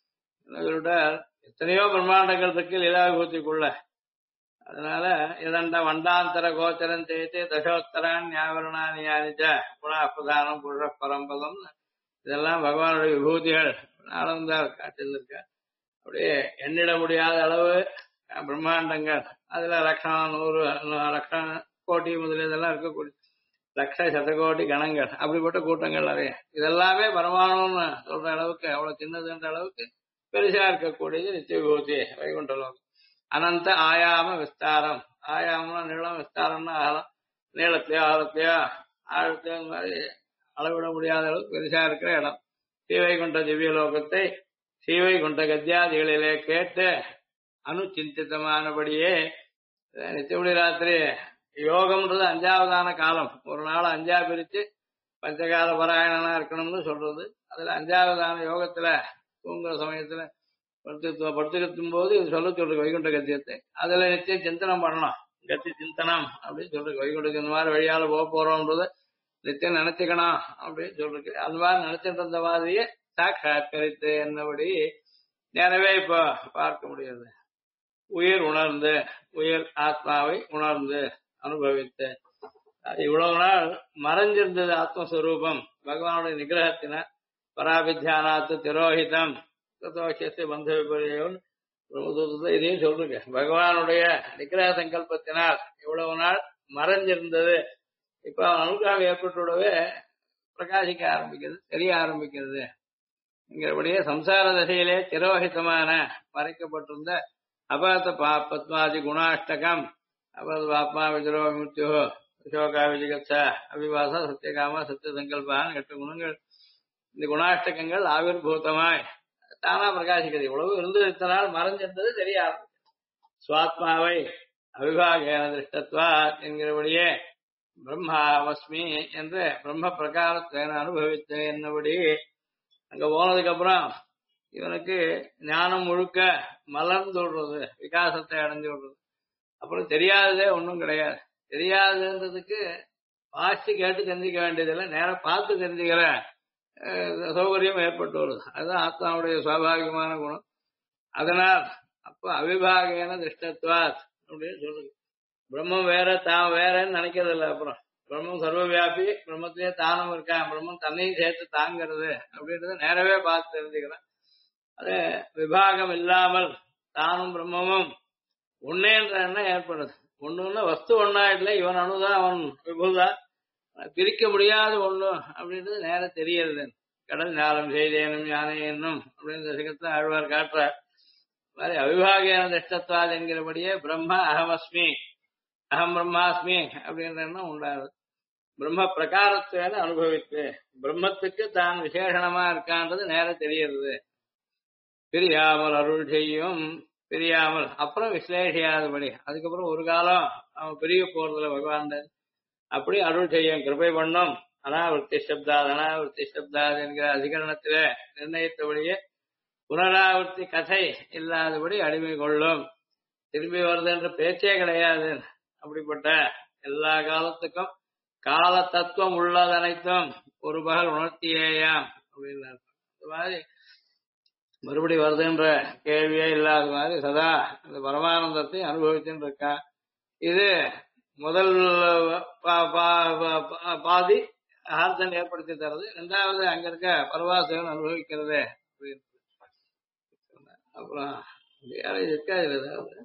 எத்தனையோ பிரம்மாண்டங்கள் இருக்கு லீலாவிபூதிக்குள்ள. அதனால இதண்ட வண்டாந்தர கோச்சரம் தேய்த்து தசோத்தரான் ஞாபரணானி யானிச்ச குணாபதானம் புருஷ பரம்பதம், இதெல்லாம் பகவானுடைய விபூதிகள் ஆனந்தார் காட்டியிருக்க. அப்படியே எண்ணிட முடியாத அளவு பிரம்மாண்டங்கள், அதுல லட்சம் 100 லட்சம் கோடி முதலிய இதெல்லாம் இருக்கக்கூடிய லட்ச சதகோடி கணங்கள், அப்படிப்பட்ட கூட்டங்கள் நிறைய. இதெல்லாமே பரமாணுன்னு சொல்ற அளவுக்கு, அவ்வளவு சின்னதுன்ற அளவுக்கு பெருசா இருக்கக்கூடியது நித்திய விபூதி வைகுண்ட லோகம். அனந்த ஆயாம விஸ்தாரம், ஆயாமம்னா நீளம், விஸ்தாரம்னா அகலம், நீளத்தையோ அகலத்தையோ ஆழத்தையோ இந்த மாதிரி அளவிட முடியாத அளவுக்கு பெருசா இருக்கிற இடம். ஸ்ரீவைகுண்ட திவ்ய லோகத்தை ஸ்ரீவைகுண்ட கத்தியாதிகளிலே கேட்டு அனுச்சிந்தித்தமானபடியே நித்தியபடி ராத்திரி யோகம்ன்றது 5ஆவதான காலம். ஒரு நாள் 5ஆ பிரிச்சு பஞ்சகால பாராயணனா இருக்கணும்னு சொல்றது. அதுல 5ஆவதான யோகத்துல தூங்குற சமயத்துல படுத்துக்கும் போது இது சொல்றது வைகுண்ட கத்தியத்தை. அதுல நித்தியம் சிந்தனம் பண்ணணும். கத்தி சிந்தனம் அப்படின்னு சொல்றது. வைகுண்டத்துக்கு இந்த மாதிரி வழியால போறோம்ன்றது நித்தியம் நினைச்சுக்கணும் அப்படின்னு சொல்றது. அந்த மாதிரி நினைச்சிட்டு இருந்த மாதிரியே சாட்சாத்கரித்து என்னபடி நேரவே இப்ப பார்க்க முடியாது. உயிர் உணர்ந்து, உயிர் ஆத்மாவை உணர்ந்து அனுபவித்து, இவ்வளவு நாள் மறைஞ்சிருந்தது ஆத்மஸ்வரூபம் பகவானுடைய நிகிரகத்தின. பராபித்தியானாத்து திரோஹிதம் தத்தோஷியத்தை பந்த விபரியம் பிரம்மசூத்திரத்தை இதையும் சொல்றேன். பகவானுடைய நிகிரக சங்கல்பத்தினால் இவ்வளவு நாள் மறைஞ்சிருந்தது இப்ப அனுகிரகம் ஏற்பட்டுடவே பிரகாசிக்க ஆரம்பிக்கிறது, தெரிய ஆரம்பிக்கிறது. இங்கிறபடியே சம்சார தசையிலே திரோஹிதமான மறைக்கப்பட்டிருந்த அபத பத்மாதி குணாஷ்டகம், அபத பாப்மா விஜரோ மிருத்யோ சோகா விஜிகச்ச அபிபாச சத்தியகாம சத்திய சங்கல்பான் 8 குணங்கள். இந்த குணாஷ்டகங்கள் ஆவிர்பூதமாய் தானா பிரகாசிக்கிறது. இவ்வளவு இருந்து இத்தனை நாள் மறைஞ்சிருந்தது தெரிய ஆரம்பிக்கிறது. சுவாத்மாவை அவிபாகேன திருஷ்டத்வா என்கிறபடியே பிரம்மாவஸ்மி என்று பிரம்ம பிரகாரத்தை அனுபவித்த என்னபடி அங்க போனதுக்கு அப்புறம் இவனுக்கு ஞானம் முழுக்க மலர்ந்து விடுறது, விகாசத்தை அடைஞ்சு விடுறது. அப்புறம் தெரியாததே ஒன்றும் கிடையாது. தெரியாதுன்றதுக்கு வாசி கேட்டு தெரிஞ்சுக்க வேண்டியதில்லை, நேரம் பார்த்து தெரிஞ்சுக்கிற சௌகரியம் ஏற்பட்டு வருது. அதுதான் ஆத்மாவுடைய சுவாபாவிகமான குணம். அதனால் அப்ப அவிபாகேன திருஷ்டத்வாத் அப்படின்னு சொல்றது. பிரம்மம் வேற தான் வேறன்னு நினைக்கிறது இல்லை. அப்புறம் பிரம்மம் சர்வவியாபி, பிரம்மத்திலேயே தானும் இருக்கான், பிரம்மம் தன்னையும் சேர்த்து தாங்கிறது அப்படின்றத நேரவே பார்த்து தெரிஞ்சுக்கிறேன். அது விபாகம் இல்லாமல் தானும் பிரம்மமும் ஒன்னேன்ற எண்ணம் ஏற்படுது. ஒண்ணுன்னா வஸ்து ஒன்னா இல்லை, இவன் அணுதான் அவன் விபுதான், பிரிக்க முடியாத ஒண்ணு அப்படின்றது நேரம் தெரியறது. கடல் ஞானம் செய்தேனும் யானை என்னும் அப்படின்னு சிகத்தை ஆழ்வார் காட்டுறார். மாதிரி அவிபாகியான திஷ்டத்வாது என்கிறபடியே பிரம்ம அகமஸ்மி அகம் பிரம்மாஸ்மி அப்படின்ற எண்ணம் உண்டாது. பிரம்ம பிரகாரத்துவேன அனுபவித்து பிரம்மத்துக்கு தான் விசேஷணமா இருக்கான்றது நேரம் தெரியுது. பிரியாமல் அருள் செய்யும், பிரியாமல் அப்புறம் விசலேஷியாதபடி அதுக்கப்புறம் ஒரு காலம் அவன் பிரிய போறதுல பகவான் அப்படி அருள் செய்யும் கிருபை பண்ணும். அனாவர்த்தி சப்தாத் அனாவர்த்தி சப்தாத் என்கிற அதிகரணத்தில நிர்ணயித்தபடியே புனராவர்த்தி கதை இல்லாதபடி அடிமை கொள்ளும். திரும்பி வருது என்ற பேச்சே கிடையாது. அப்படிப்பட்ட எல்லா காலத்துக்கும் கால தத்துவம் உள்ளது அனைத்தும் ஒரு பகல் உணர்த்தியேயாம் அப்படின்னு இந்த மாதிரி மறுபடி வருதுன்ற கேள்வியே இல்லாத மாதிரி சதா இந்த பரமானந்தத்தை அனுபவிச்சுட்டு இருக்கா. இது முதல் பாதி ஆர்த்தன் ஏற்படுத்தி தருது. இரண்டாவது அங்க இருக்க பரவாசகன் அனுபவிக்கிறது. அப்புறம் இருக்காது ஏதாவது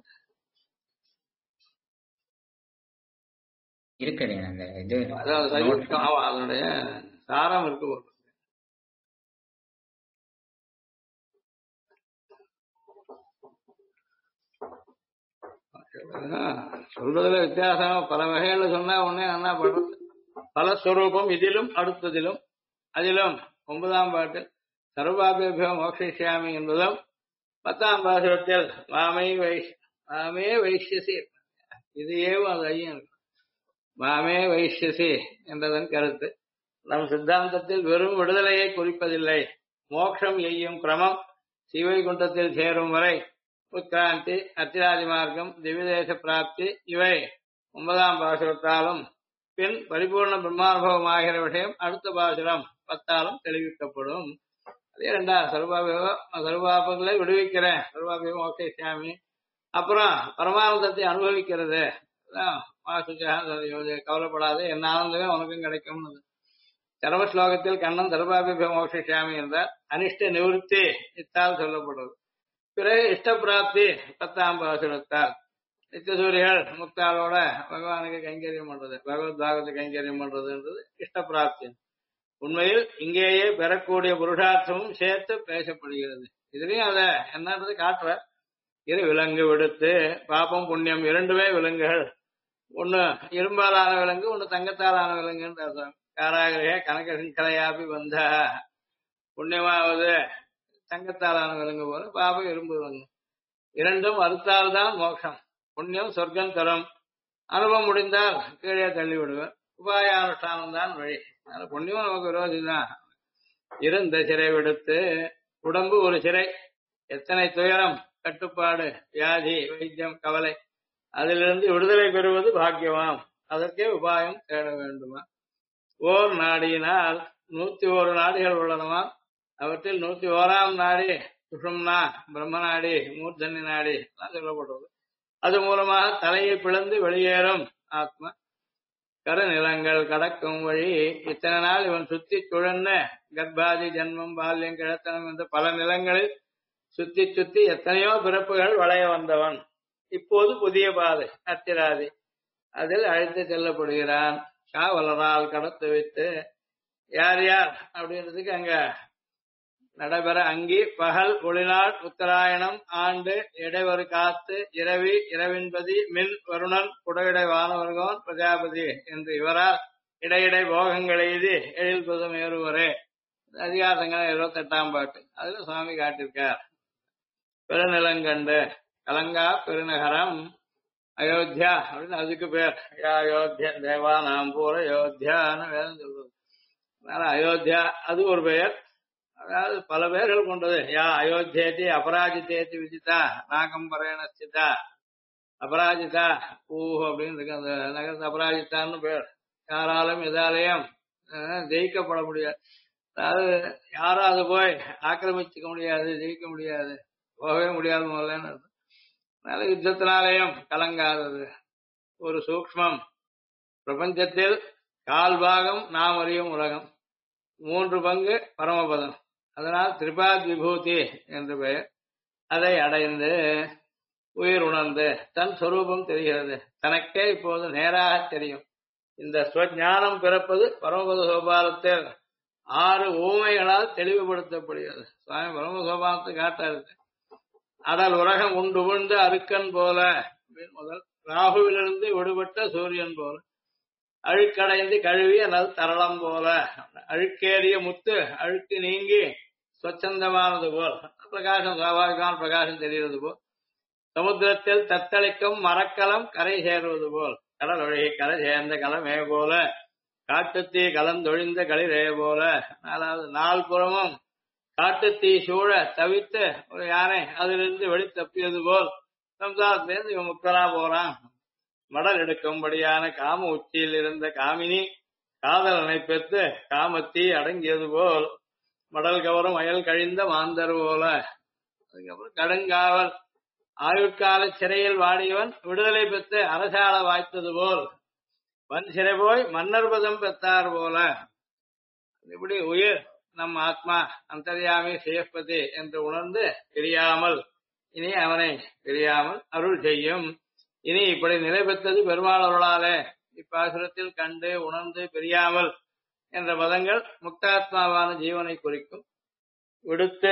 இருக்குது அந்த இது அதனுடைய சாரம் இருக்கு. சொல்றதுல வித்தியாசம் பல வகையில சொன்னா உடனே என்ன பண்றது. பலஸ்வரூபம் இதிலும் அடுத்ததிலும் அதிலும் 9ஆம் பாட்டில் சர்வாபியோ மோக்ஷிஷ்யாமி என்பதும் 10ஆம் பாசுரத்தில் மாமே வைஷ்யசி இது ஏவும் அது ஐயம் மாமே வைஷ்யசி என்றதன் கருத்து நம் சித்தாந்தத்தில் வெறும் விடுதலையை குறிப்பதில்லை. மோட்சம் எய்யும் கிரமம் சிவைகுண்டத்தில் சேரும் வரை உட்கிராந்தி அத்திராதி மார்க்கம் திவ்யதேச பிராப்தி இவை 9ஆம் பாசுரத்தாலும் பின் பரிபூர்ண பிரம்மானுபவம் ஆகிற விஷயம் அடுத்த பாசுரம் 10ஆலும் தெளிவிக்கப்படும். அதே சர்வாபங்களை விடுவிக்கிறேன் சர்வாபியம் மோக்ஷிஷ்யாமி. அப்புறம் பரமானந்தத்தை அனுபவிக்கிறது. கவலைப்படாது என் ஆனந்தமே உனக்கும் கிடைக்கும். சரம ஸ்லோகத்தில் கண்ணன் சர்வாபியம் மோக்ஷிஷ்யாமி என்றார். அனிஷ்ட நிவர்த்தி இத்தால் சொல்லப்படுறது. பிறகு இஷ்ட பிராப்தி 10ஆம் பாசுரத்தால் நித்தியசூரிகள் முக்தாளோட பகவானுக்கு கைங்கரியம் பண்றது பகவத் பாகவத்துக்கு கைங்கரியம் பண்றதுன்றது இஷ்ட பிராப்தி. உண்மையில் இங்கேயே பெறக்கூடிய புருஷார்த்தமும் சேர்த்து பேசப்படுகிறது. இதுலயும் அத என்னன்றது காட்டுற. இரு விலங்கு விடுத்து பாப்பம் புண்ணியம் இரண்டுமே விலங்குகள். ஒண்ணு இரும்பாலான விலங்கு ஒண்ணு தங்கத்தாலான விலங்குன்னு அர்த்தம். காராகிரக கனக சிங்கலையாபி வந்த புண்ணியமாவது தங்கத்தாலான விலங்கு போல பாபம் இரும்பு விலங்கு. இரண்டும் அறுத்தால்தான் மோட்சம். புண்ணியம் சொர்க்கம் தரும். அனுபவம் முடிந்தால் கீழே தள்ளி விடுவேன். உபாய அனுஷ்டானம் தான் வழி. அதனால புண்ணியம் நமக்கு விரோதி தான். இருந்த சிறை விடுத்து உடம்பு ஒரு சிறை. எத்தனை துயரம் கட்டுப்பாடு வியாதி வைத்தியம் கவலை அதிலிருந்து விடுதலை பெறுவது பாக்கியமாம். அதற்கே உபாயம் தேட வேண்டுமா. ஓர் நாடியினால் 101 நாடிகள் உள்ளனவா. அவற்றில் 101ஆம் நாடி சுஷும்னா பிரம்ம நாடி மூர்தனி நாடி எல்லாம் சொல்லப்படுறது. அது மூலமாக தலையை பிளந்து வெளியேறும் ஆத்மா. கருநிலங்கள் கடக்கும் வழி. இத்தனை நாள் இவன் சுத்தி சுழன்ன கர்ப்பாதி ஜன்மம் பால்யம் கிழத்தனம் என்ற பல நிலங்களில் சுத்தி சுத்தி எத்தனையோ பிறப்புகள் வளைய வந்தவன். இப்போது புதிய பாதை அத்திராதி அதில் அழைத்து செல்லப்படுகிறான். காவலரால் கடத்து வைத்து யார் யார் அப்படின்றதுக்கு அங்க நடைபெற அங்கி பகல் ஒளிநாள் உத்தராயணம் ஆண்டு இடைவரு காத்து இரவி இரவின்பதி மின் வருணன் குடவிடை வானவர்கோன் பிரஜாபதி என்று இவரால் இடையிடை போகங்கள் எய்தி எழில் புதம் ஏறுவரே. அதிகாரங்கள் 28ஆம் பாட்டு அதுல சுவாமி காட்டியிருக்கார். பெருநிலங்கண்டு கலங்கா பெருநகரம் அயோத்தியா அப்படின்னு அதுக்கு பேர். அயோத்தியா தேவானாம் பூர அயோத்தியான்னு வேதம் சொல்றது. அதனால அயோத்தியா அது ஒரு பெயர். அதாவது பல பேர்கள் கொண்டது. யா அயோத்தியேதி அபராஜித்தேதி விஜிதா நாகம்பரேண ஸ்திதா அபராஜிதா ஊஹு அப்படின்னு இருக்கு. அந்த நகரத்து அபராஜித்தான்னு பேர். யாராலும் எதாலையும் ஜெயிக்கப்பட முடியாது. அதாவது யாரும் அது போய் ஆக்கிரமிச்சுக்க முடியாது ஜெயிக்க முடியாது போகவே முடியாது முதல்லன்னு. அதனால யுத்தத்தினாலேயும் கலங்காதது. ஒரு சூக்ஷ்மம் பிரபஞ்சத்தில் 1/4 பாகம் நாம் அறியும் உலகம். 3 பங்கு பரமபதம். அதனால் திரிபாத் விபூதி என்று பெயர். அதை அடைந்து உயிர் உணர்ந்து தன் சொரூபம் தெரிகிறது. தனக்கே இப்போது நேராக தெரியும். இந்த ஸ்வஞானம் பிறப்பது பரமபத சோபாலத்தில் 6 ஊமைகளால் தெளிவுபடுத்தப்படுகிறது. சுவாமி பரமபத சோபாலத்தை காட்டாரு. அடல் உலகம் உண்டு விழுந்து அருக்கன் போல முதல் ராகுவிலிருந்து விடுபட்ட சூரியன் போல அழுக்கடைந்து கழுவிய நல் தரளம் போல, அழுக்கேறிய முத்து அழுக்கு நீங்கி ஸ்வச்சந்தமானது போல், பிரகாசம் சுவாபாவிகமான பிரகாசம் தெரிகிறது போல், சமுத்திரத்தில் தத்தளிக்கும் மரக்கலம் கரை சேருவது போல், கடல் ஒழுகி கரை சேர்ந்த கலமே போல, காட்டுத்தீ கலந்தொழிந்த களிரே போல. நாலாவது, நாள் புறமும் காட்டுத்தீ சூழ தவித்து ஒரு யானை அதிலிருந்து வெளி தப்பியது போல் சம்சாரத்திலிருந்து இவன் முக்தனா போறான். மடல் எடுக்கும்படியான காம உச்சியில் இருந்த காமினி காதலனை பெற்று காமத்தீ அடங்கியது போல், மடல் கவரும் அயல் கழிந்த மாந்தர் போல. அதுக்கப்புறம் கடுங்காவல் ஆயுட்கால சிறையில் வாடியவன் விடுதலை பெற்று அரசாள வாய்த்தது போல், வன் சிறை போய் மன்னர் பதம் பெற்றார் போல. இப்படி உயிர் நம் ஆத்மா அந்தர்யாமி சேஃபதி என்று உணர்ந்து பிரியாமல், இனி அவனை பிரியாமல் அருள் செய்யும். இனி இப்படி நிலை பெற்றது பெருமாள் அருளாலே. இப்பாசுரத்தில் கண்டு உணர்ந்து பிரியாமல் என்ற பதங்கள் முக்தாத்மாவான ஜீவனை குறிக்கும். விடுத்து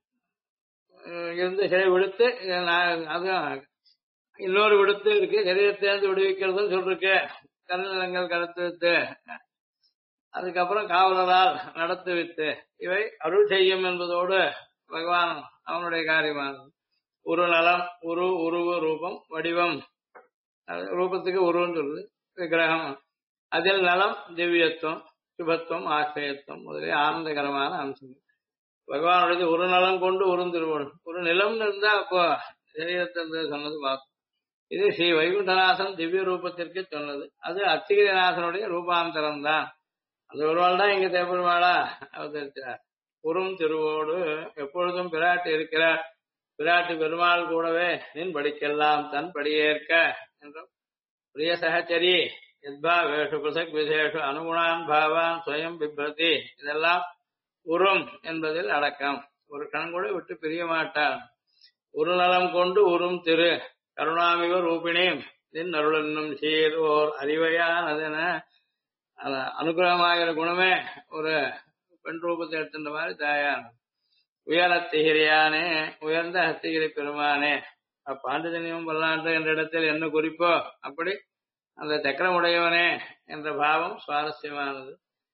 இருந்து சிறை விடுத்து, அது இன்னொரு விடுத்து இருக்கு, சரீரத்திலிருந்து விடுவிக்கிறதுன்னு சொல்லிருக்கு. கருநிலங்கள் கடத்து வித்து, அதுக்கப்புறம் காவலரால் நடத்து வித்து, இவை அருள் செய்யும் என்பதோடு பகவான் அவனுடைய காரியமானது. உரு நலம், உருவு ரூபம் வடிவம், ரூபத்துக்கு உருவம் சொல்றது விக்கிரகம். அதில் நலம் திவ்யத்துவம் சுபத்துவம் ஆசிரியத்துவம் முதலிய ஆனந்தகரமான அம்சங்கள். பகவானுடைய ஒரு நலம் கொண்டு உருந்திருவன். ஒரு நிலம்னு இருந்தா அப்போ சரீரத்திலிருந்து சொன்னது பார்த்தோம். இது ஸ்ரீ வைகுண்டநாதன் திவ்ய ரூபத்திற்கு சொன்னது. அது அத்திகிரிநாதனுடைய ரூபாந்தரம் தான். அது ஒருவாள் தான் இங்க தேப்பெருமாளா அவதரித்தார். உரும் திருவோடு எப்பொழுதும் பிராட்டி இருக்கிறார். பிராட்டி பெருமாள் கூடவே நின் படிக்கெல்லாம் தன் படியேற்க என்றும், பிரிய சகச்சரி யத்பாவேஷு புசக் விசேஷு அனுகுணான் பாவான் ஸ்வயம் பிப்ரதி, இதெல்லாம் உரும் என்பதில் அடக்கம். ஒரு கண் கூட விட்டு பிரிய மாட்டான். ஒரு நலம் கொண்டு உரும் திரு கருணாமிவ ரூபிணியும் நின் அருள் என்னும் சீர் ஓர் அறிவையானதென, அனுகிரகமாகிற குணமே ஒரு பெண் ரூபத்தை எடுத்துட்ட மாதிரி தாயார். உயர் அத்திகிரியானே, உயர்ந்த அத்திகிரி பெருமானே. பாண்டிதனியும் பல்லாண்டு என்ற இடத்தில் என்ன குறிப்போ அப்படி அந்த சக்கரமுடையவனே என்ற பாவம் சுவாரஸ்யமானது.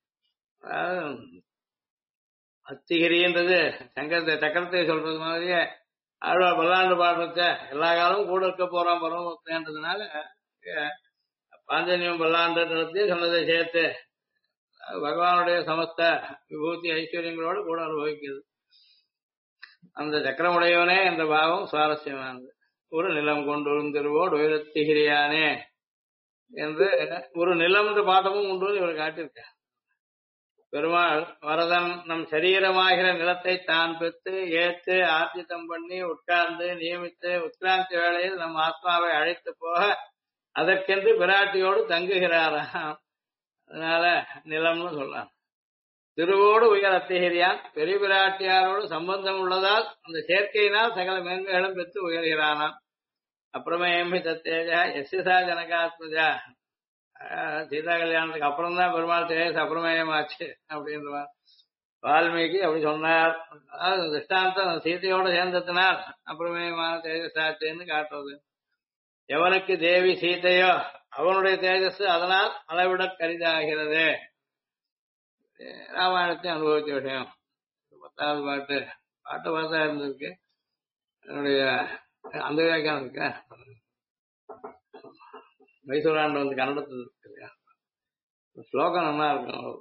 அத்திகிரின்றது சக்கரத்தை சொல்றது மாதிரியே ஆழ்வார் பல்லாண்டு பாடுறத எல்லா காலமும் கூட இருக்க போறான் பரமபக்தன்றதுனால பாஞ்சனியம் பல்லாண்டுன்றதையும் சொன்னதை சேர்த்து பகவானுடைய சமஸ்த விபூதி ஐஸ்வர்யங்களோடு கூட அனுபவிக்கிறது. அந்த சக்கரமுடையவனே என்ற பாவம் சுவாரஸ்யமானது. ஒரு நிலம் கொண்டு திருவோடு உயரத்திகிரியானே என்று ஒரு நிலம் என்ற பாட்டமும் உண்டு இவர் காட்டியிருக்க. பெருமாள் வரதன் நம் சரீரமாகிற நிலத்தை தான் பெற்று ஏற்று ஆர்ஜிதம் பண்ணி உட்கார்ந்து நியமித்து உட்கிராந்தி வேளையில் நம் ஆத்மாவை அழைத்து போக அதற்கென்று பிராட்டியோடு தங்குகிறாராம். அதனால நிலம்னு சொல்லலாம். திருவோடு உயர் அத்திகிரியான், பெரிய பிராட்டியாரோடு சம்பந்தம் உள்ளதால் அந்த சேர்க்கையினால் சகல மேன்மைகளும் பெற்று உயர்கிறானாம். அப்புறமேம்பி தத்தேஜா எஸ்ஸா ஜனகாத்மஜா, சீதா கல்யாணத்துக்கு அப்புறம் தான் பெருமாள் தேஜஸ் அப்புறமேயமாச்சு அப்படின்ற வால்மீகி அப்படி சொன்னார். அதாவது திருஷ்டாந்தம் சீதையோட சேர்ந்ததுனால் அப்புறமேயமான தேஜஸாச்சுன்னு காட்டுறது. எவனுக்கு தேவி சீதையோ அவனுடைய தேஜஸ் அதனால் அளவிட கரிதாகிறது. ராமாயணத்தை அனுபவிச்ச விஷயம். 10வது பாட்டு பார்த்தா இருந்திருக்கு. என்னுடைய அந்த வியாக்கியானம் இருக்க மைசூராண்டு வந்து கன்னடத்தில் இருக்கு இல்லையா, ஸ்லோகம் நல்லா இருக்கும்.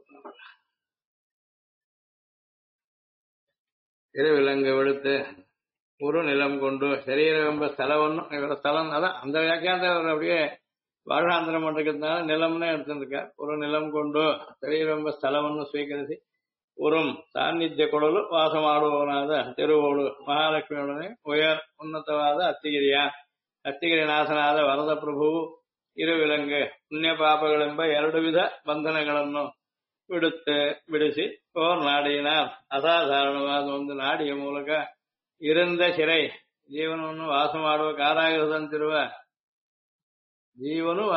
திருவிலங்கு விழுத்து ஒரு நிலம் கொண்டு சரீர ஸ்தலம் இவர ஸ்தலம் அதான் அந்த வியாக்கியானத்தை அவர் அப்படியே வாழ்வாந்திரம் பண்ணிருக்கிறதுனால நிலம்னு எடுத்துருக்கார். ஒரு நிலம் கொண்டு சரீர ஸ்தலವನ್ನು ಸ್ವೀಕರಿಸಿ உரும் ಸಾನ್ನಿಧ್ಯ ಕೊಡಲು ವಾಸ ಮಾಡುವವನಾದ ತಿರುವೋಡು ಮಹಾಲಕ್ಷ್ಮಿಯೊಡನೆ ಉಯರ್ ಉನ್ನತವಾದ ಅತ್ತಿಗಿರಿನಾಥನಾದ ವರದ ಪ್ರಭುವು ಇರುವಿಲಂಗೆ ಪುಣ್ಯ ಪಾಪಗಳೆಂಬ 2 ವಿಧ ಬಂಧನಗಳನ್ನು ಬಿಡಿಸಿ ಓರ್ ನಾಡಿನಾರ್ ಅಸಾಧಾರಣವಾದ ಒಂದು ನಾಡಿಯ ಮೂಲಕ ಇರಂದ ಶಿರೈ ಜೀವನವನ್ನು ವಾಸ ಮಾಡುವ ಕಾರಾಗೃಹದಂತಿರುವ ಜೀವನನ್ನು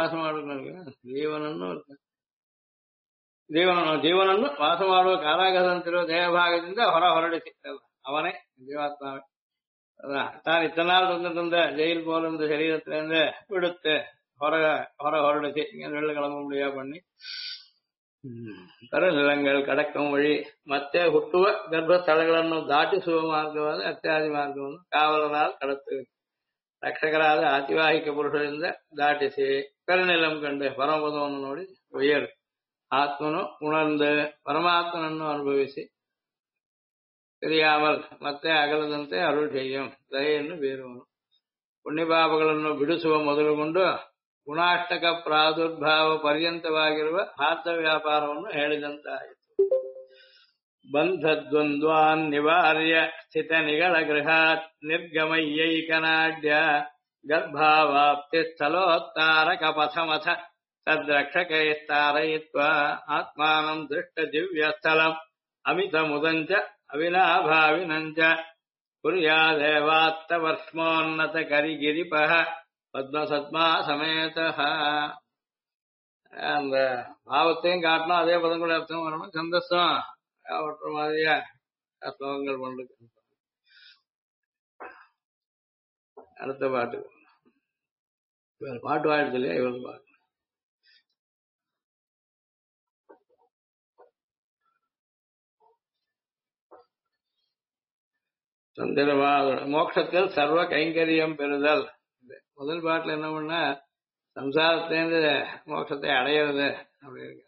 ವಾಸ ಮಾಡುವ ಕಾರಾಗೃಹದಂತಿರುವ ದೇಹಭಾಗದಿಂದ ಹೊರಡಿಸಿ ಅವನೇ ಜೀವಾತ್ಮಾವೆ தான் இத்தனை நாள் இருந்த ஜெயில் போல இருந்த சரீரத்திலிருந்து விடுத்து ಹೊರಡಿಸಿ இங்க வெளில கிளம்ப முடியா பண்ணி ಕರನಿಲಂಗಳು ಕಡಕಂ ವഴಿ ಮತ್ತೆ ಹುಟ್ಟುವ ಗರ್ಭಸ್ಥಳಗಳನ್ನು ದಾಟಿಸುವ ಮಾರ್ಗವಾದ ಅತ್ಯಾದಿ ಮಾರ್ಗವನ್ನು ಕಾವಲನಾದ ಕಡತ್ತು ರಕ್ಷಕರಾದ ಅತಿವಾಹಿಕ ಪುರುಷರಿಂದ ದಾಟಿಸಿ ಕರನಿಲಂ ಕಂಡು ಪರಮಪದವನ್ನು ನೋಡಿ ಒಯ್ಯರು ಆತ್ಮನು ಉಣರ್ந்து ಪರಮಾತ್ಮನನ್ನು ಅನುಭವಿಸಿ ತಿಳಿಯಾಮಲ್ ಮತ್ತೆ ಅಗಲದಂತೆ ಅರುಳ್ செய்யும் ದಯೆಯನ್ನು ಬೀರುವನು ಪುಣ್ಯಪಾಪಗಳನ್ನು ಬಿಡಿಸುವ ಮೊದಲುಗೊಂಡು ಗುಣಾಷ್ಟಕ ಪ್ರಾದುರ್ಭಾವ ಪರ್ಯಂತವಾಗಿರುವ ಹಾರ್ದ ವ್ಯಾಪಾರವನ್ನು ಹೇಳಿದಂತಾಯಿತು ಬಂಧದ್ವಂದ್ವಾನ್ ನಿವಾರ್ಯ ಸ್ಥಿತ ನಿಗಳ ಗೃಹಾತ್ ನಿರ್ಗಮಯ್ಯೈಕನಾಡ್ಯ ಗರ್ಭಾವಾಪ್ತಿ ಸ್ಥಳೋತ್ತಾರಕ ಪಥಮಥ ತದ್ರಕ್ಷಕೈಸ್ತಾರಯಿತ್ವಾ ಆತ್ಮಾನಂ ದೃಷ್ಟ ದಿವ್ಯ ಸ್ಥಳಂ ಅಮಿತ ಮುದಂಚ ಅವಿನಾಭಾವಿನಂಚ ಕುರ್ಯಾದೇವಾತ್ತವರ್ಷ್ಮೋನ್ನತ ಕರಿಗಿರಿಪಃ பத்மசத்மா சமேத அந்த பாவத்தையும் காட்டணும் அதே பதங்களோட அர்த்தம் வரணும் சந்தோஷம் ஒற்ற மாதிரியா ஸ்லோகங்கள் பண்றது அடுத்த பாட்டு பாட்டு வாயிடுச்சு இல்லையா இவரது பாட்டு சந்திரமா மோட்சத்தில் சர்வ கைங்கரியம் பெறுதல் முதல் பாட்டுல என்ன பண்ணா சம்சாரத்திலேருந்து மோட்சத்தை அடையிறது அப்படின்னு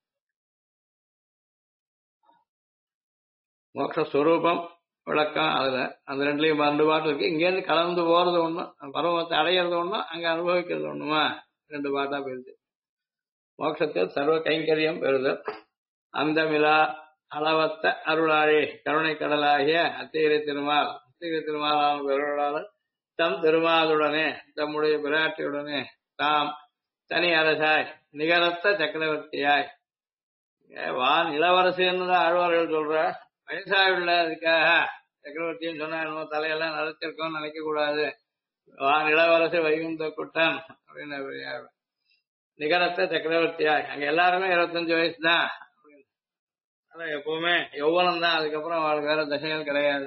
மோட்சஸ்வரூபம் விளக்கம் அதுல அந்த ரெண்டுலயும் 2 பாட்டு இருக்கு இங்கேருந்து கலந்து போறது ஒண்ணும் பரவத்தை அடையிறது ஒண்ணும் அங்க அனுபவிக்கிறது ஒண்ணுமா 2 பாட்டா போயிருது மோட்சத்தில் சர்வ கைங்கரியம் பெறுதல் அந்த மிலா அளவத்த அருளாழி கருணை கடலாகிய அத்திகிரி திருமாலான பெருளாளர் தம் திருமாலுடனே தம்முடைய பிராட்டியுடனே தாம் தனி அரசாய் நிகரத்த சக்கரவர்த்தியாய் வான் இளவரசின்னு தான் ஆழ்வார்கள் சொல்ற வயசாயுள்ள அதுக்காக சக்கரவர்த்தின்னு சொன்னா என்னமோ தலையெல்லாம் நடத்திருக்கோம்னு நினைக்க கூடாது வான் இளவரசி வைகுந்த குட்டன் அப்படின்னு நிகரத்த சக்கரவர்த்தியாய் அங்க எல்லாருமே 25 வயசு தான் அதான் எப்பவுமே யௌவனம் தான் அதுக்கப்புறம் அவளுக்கு வேற தசைகள் கிடையாது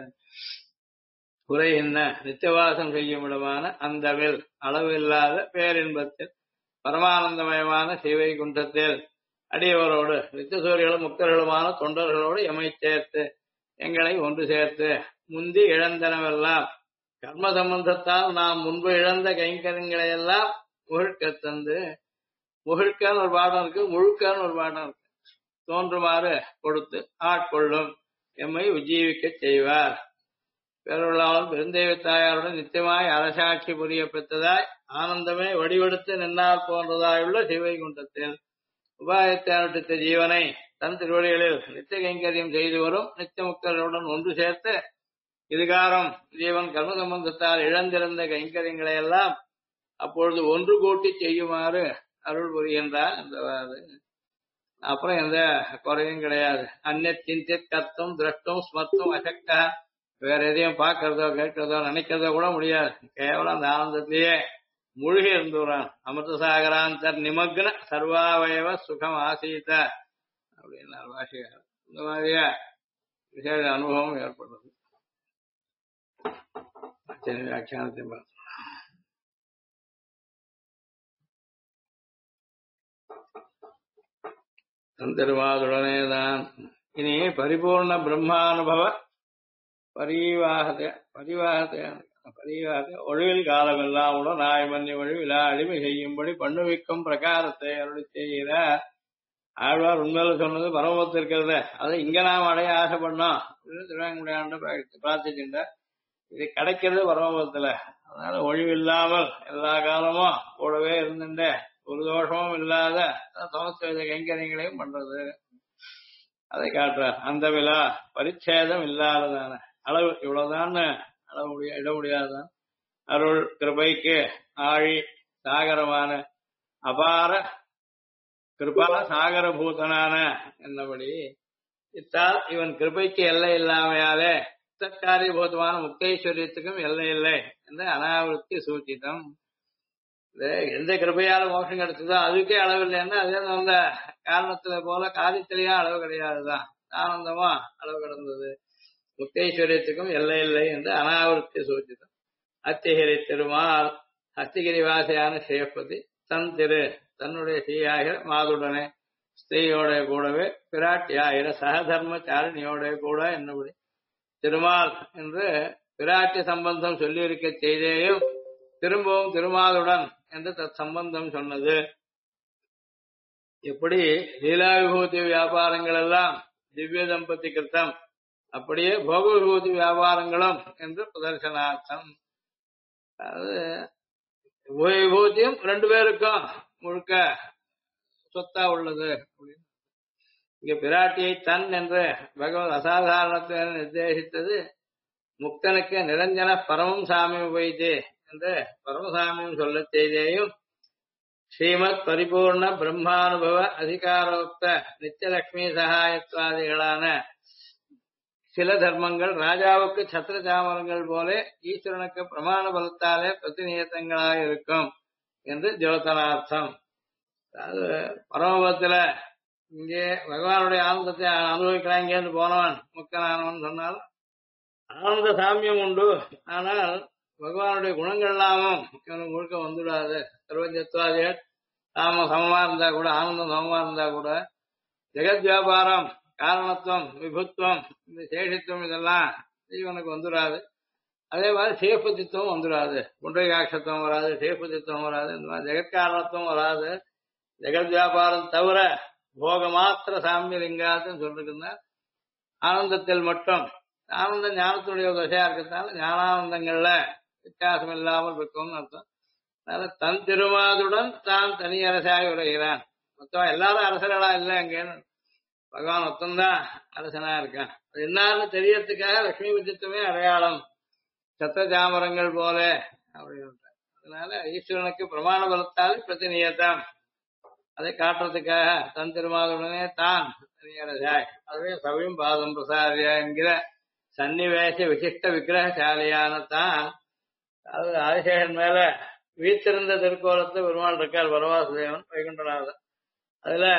குறை என்ன நித்தியவாசம் செய்யும் இடமான அந்தவில் அளவில்லாத பேரின்பத்தில் பரமானந்தமயமான சிவை குண்டத்தில் அடியவரோடு நித்தியசூரிகளும் முக்தர்களுமான தொண்டர்களோடு எமை சேர்த்து எங்களை ஒன்று சேர்த்து முந்தி இழந்தனவெல்லாம் கர்ம சம்பந்தத்தால் நாம் முன்பு இழந்த கைங்கரியங்களை எல்லாம் முழுக்க தந்து முழுக்கான்னு ஒரு பாடம் இருக்கு முழுக்கான்னு ஒரு பாடம் இருக்கு தோன்றுமாறு கொடுத்து ஆட்கொள்ளும் எம்மை உஜீவிக்க செய்வார் பேருள்ளாலும் பெருந்தேவி தாயாருடன் நித்தியமாய் அரசாட்சி புரிய பெற்றதாய் ஆனந்தமே வடிவெடுத்து நின்னால் போன்றதாயுள்ள சிவைகுண்டத்தில் உபாயத்தை அனுஷ்டித்த ஜீவனை தன் திருவடிகளில் நித்திய கைங்கரியம் செய்து வரும் நித்திய முக்தர்களுடன் ஒன்று சேர்த்து இதுகாரம் ஜீவன் கர்ம சம்பந்தத்தால் இழந்திருந்த கைங்கரியங்களை எல்லாம் அப்பொழுது ஒன்று கூட்டி செய்யுமாறு அருள் புரிகின்றார் என்றவாறு அப்புறம் எந்த குறையும் கிடையாது அந்நிய சிந்தித் கத்தும் திரஷ்டும் ஸ்மர்த்தும் அசக்தா வேற எதையும் பார்க்கறதோ கேட்கறதோ நினைக்கிறதோ கூட முடியாது கேவலம் அந்த ஆனந்தத்திலேயே மூழ்கி இருந்துறான் அமிர்தசாகராந்தர் நிமக்ன சர்வாவயவ சுகம் ஆசீத அப்படின்னார் பாஷிகார் இந்த மாதிரியா விசேஷ அனுபவம் ஏற்படுறது வியாக்கியானத்தை பார்த்து தந்திருவாதுடனேதான் இனி பரிபூர்ண பிரம்மானுபவ பரிவாகத்தை ஒழிவில் காலமெல்லாம் உடன் நாய்மன்னி ஒழிவிலா அடிமை செய்யும்படி பண்ணுவிக்கும் பிரகாரத்தை அருளி செய்கிற ஆழ்வார் உண்மையில சொன்னது பரமபத்து இருக்கிறத அதை இங்க நாம் அடைய ஆசைப்படணும் அப்படின்னு திருவாங்கமுடியாண்ட பிரார்த்திச்சுட்ட இது கிடைக்கிறது பரமபத்துல அதனால ஒழிவில்லாமல் எல்லா காலமும் கூடவே இருந்துட்டு ஒரு தோஷமும் இல்லாத சமஸ்கிருத கைங்கரியங்களையும் பண்றது அதை காட்டுறார் அந்த விழா பரிச்சேதம் இல்லாததான அளவு இவ்வளவுதான் அளவு இட முடியாதான் அருள் கிருபைக்கு ஆழி சாகரமான அபார கிருபா சாகரபூதனான என்னபடி இத்தால் இவன் கிருபைக்கு எல்லை இல்லாமையாலே தற்காரியபூதமான முக்தேஸ்வரியத்துக்கும் எல்லை இல்லை என்ற அனாவிருத்தி சூச்சிதம் எந்த கிருபையால மோட்சம் கிடைச்சதோ அதுக்கே அளவு இல்லைன்னா அதே அந்த காரணத்துல போல காரியத்திலேயும் அளவு கிடையாதுதான் ஆனந்தமா அளவு கிடந்தது முக்தேஸ்வரியத்துக்கும் எல்லை இல்லை என்று அனாவிருத்தி சூச்சிதம் அத்திகிரி திருமால் அத்திகிரி வாசியான சேப்பதி தன் திரு தன்னுடைய ஸ்ரீயாகிற மாதுடனே ஸ்திரீயோட கூடவே பிராட்டியாகிற சகதர்மச்சாரிணியோட கூட என்னபடி திருமால் என்று பிராட்டி சம்பந்தம் சொல்லியிருக்க செய்தேயும் திரும்பவும் திருமாலுடன் என்று தத் சம்பந்தம் சொன்னது. எப்படி லீலா விபூதி வியாபாரங்கள் எல்லாம் திவ்ய தம்பதி கிருத்தம், அப்படியே போக விபூதி வியாபாரங்களும் என்று பிரதர்சனார்த்தம். அதாவது உபய விபூதியும் ரெண்டு பேருக்கும் முழுக்க சொத்தா உள்ளது. இங்க பிராட்டியை தன் என்று பகவத் அசாதாரணத்தை நிர்தேசித்தது முக்தனுக்கு நிரஞ்சன பரமம் சாமி உபயத்தே என்று பரமசாமியும் சொல்ல செய்தேயும் ஸ்ரீமத் பரிபூர்ண பிரம்மானுபவ அதிகாரோக்த நித்தியலட்சுமி சகாயத்வாதிகளான சில தர்மங்கள் ராஜாவுக்கு சத்திர சாமரங்கள் போல ஈஸ்வரனுக்கு பிரமாண பலத்தாலே பிரதிநியத்தங்களாக இருக்கும் என்று ஜோதனார்த்தம். அதாவது பரமபதத்துல இங்கே பகவானுடைய ஆனந்தத்தை அனுபவிக்கலாம். இங்கேருந்து போனவன் முக்தனானவன் சொன்னால் ஆனந்த சாமியம் உண்டு. ஆனால் பகவானுடைய குணங்கள் எல்லாமும் இவனுக்கு முழுக்க வந்துடாது. சர்வஜத்வாதிகள் நாம சமமா இருந்தா கூட, ஆனந்தம் சமமா இருந்தா கூட, ஜெகத் வியாபாரம், காரணத்துவம், விபுத்துவம், இந்த சேஷித்துவம் இதெல்லாம் இவனுக்கு வந்துடாது. அதே மாதிரி சேபதித்துவம் வந்துடாது. குண்டகாட்சத்துவம் வராது, சேபதித்துவம் வராது, இந்த மாதிரி ஜெகத்காரணத்துவம் வராது. ஜெகத் வியாபாரம் தவிர போக மாத்திர சாமிய லிங்காத்துன்னு சொல்லிருக்குன்னா ஆனந்தத்தில் மட்டும் ஆனந்த ஞானத்துடைய தசையா இருக்கிறதுனால ஞானானந்தங்கள்ல வித்தியாசம் இல்லாமல் இருக்கும்னு அர்த்தம். அதனால தன் திருமாதுடன் தான் தனி அரசாக உரைகிறான். மொத்தம் எல்லாரும் அரசர்களா இல்லை. அங்கேன்னு பகவான் மொத்தம்தான் அரசனா இருக்கான். அது என்னன்னு தெரியறதுக்காக லட்சுமி விஜயத்துவமே அடையாளம், சத்த ஜாமரங்கள் போல அப்படின்னு. அதனால ஈஸ்வரனுக்கு பிரமாண பலத்தால் பிரதிநியத்தம் அதை காட்டுறதுக்காக தன் திருமாதுடனே தான் தனியரசாய் அதுவே சபையும் பாதம் பிரசாரியா என்கிற சன்னிவேச விசிஷ்ட விக்கிரகசாலியான தான். அது ஆதிசேஷன் மேல வீத்திருந்த திருக்கோலத்தை பெருமாள் இருக்கார் வரவாசுதேவன் வைகுண்டநாதன். அதுல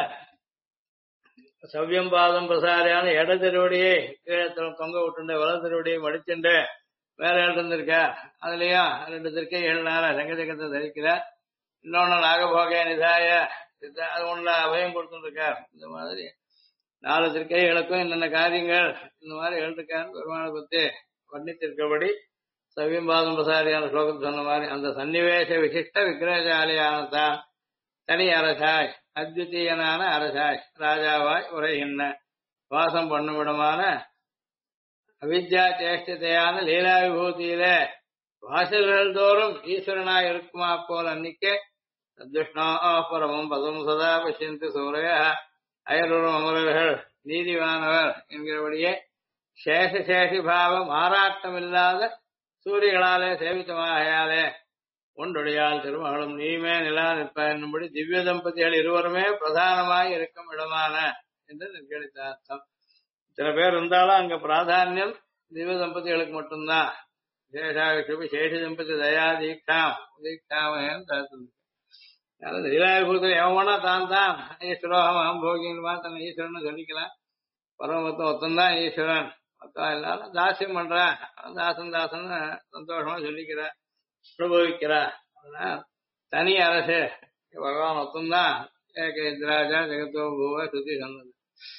சவ்யம் பாதம் பிரசாரியான இட திருவடியை கீழே தொங்க விட்டுண்டு வல திருவடியை மடிச்சுண்டு மேல எழுந்திருக்கார். அதுலயும் 2 திருக்கைகள்னால சங்கஜகத்தை தரிக்கிறார். இன்னொன்னு நாகபோக நிதாய அது ஒண்ணுல அபயம் கொடுத்துருக்கார். இந்த மாதிரி 4 திருக்கைகளுக்கும் என்னென்ன காரியங்கள் இந்த மாதிரி எழுதிருக்காரு பெருமாளை பத்தி வர்ணித்திருக்கபடி சவ்யம்பாதம் பிரசாரியான ஸ்லோகத்தை சொன்ன மாதிரி அந்த சன்னிவேச விசிஷ்ட விக்கிரகசாலியானதான் தனி அரசாய் அத்விதீயனான அரசாய் ராஜாவாய் உரைகின்ற வாசம் பண்ணுமிடமான அவித்யா சேஷ்டத்தையான லீலா விபூதியிலே வாசல்கள் தோறும் ஈஸ்வரனாய் இருக்குமா போல் அன்னிக்கே சத்விஷ்ணோ பரமம் பதம் சதா பசியந்தி சூரிய அயருறும் அமரர்கள் நீதிவானவர் என்கிறபடியே சேஷி பாவம் மாறாட்டமில்லாத சூரியகளாலே சேவித்தமாகையாலே ஒன்றொடியால் திருமகளும் நீமே நிலா நிற்ப என்னும்படி திவ்ய தம்பதிகள் இருவருமே பிரதானமாய் இருக்கும் இடமான என்று நிர்கணித்தார்த்தம். சில பேர் இருந்தாலும் அங்க பிராதானியம் திவ்ய தம்பதிகளுக்கு மட்டும்தான். சேஷாவிஷபி சேஷ தம்பதி தயா தீட்சாமேன்னு லீலாபூதத்தில் எவனா தான் ஈஸ்வரோகம் போகியமா தன்னை ஈஸ்வரன் சொல்லிக்கலாம். பரமத்தம் ஒத்தந்தான் ஈஸ்வரன், மொத்தம் எல்லாரும் தாசியம் பண்றான். தாசன் சந்தோஷமா சொல்லிக்கிறா, அனுபவிக்கிறா. தனி அரசு பகவான் ஒத்தந்தான் ஏக இந்திராஜா ஜெகத்தோ பூவ சுத்தி சொன்னது.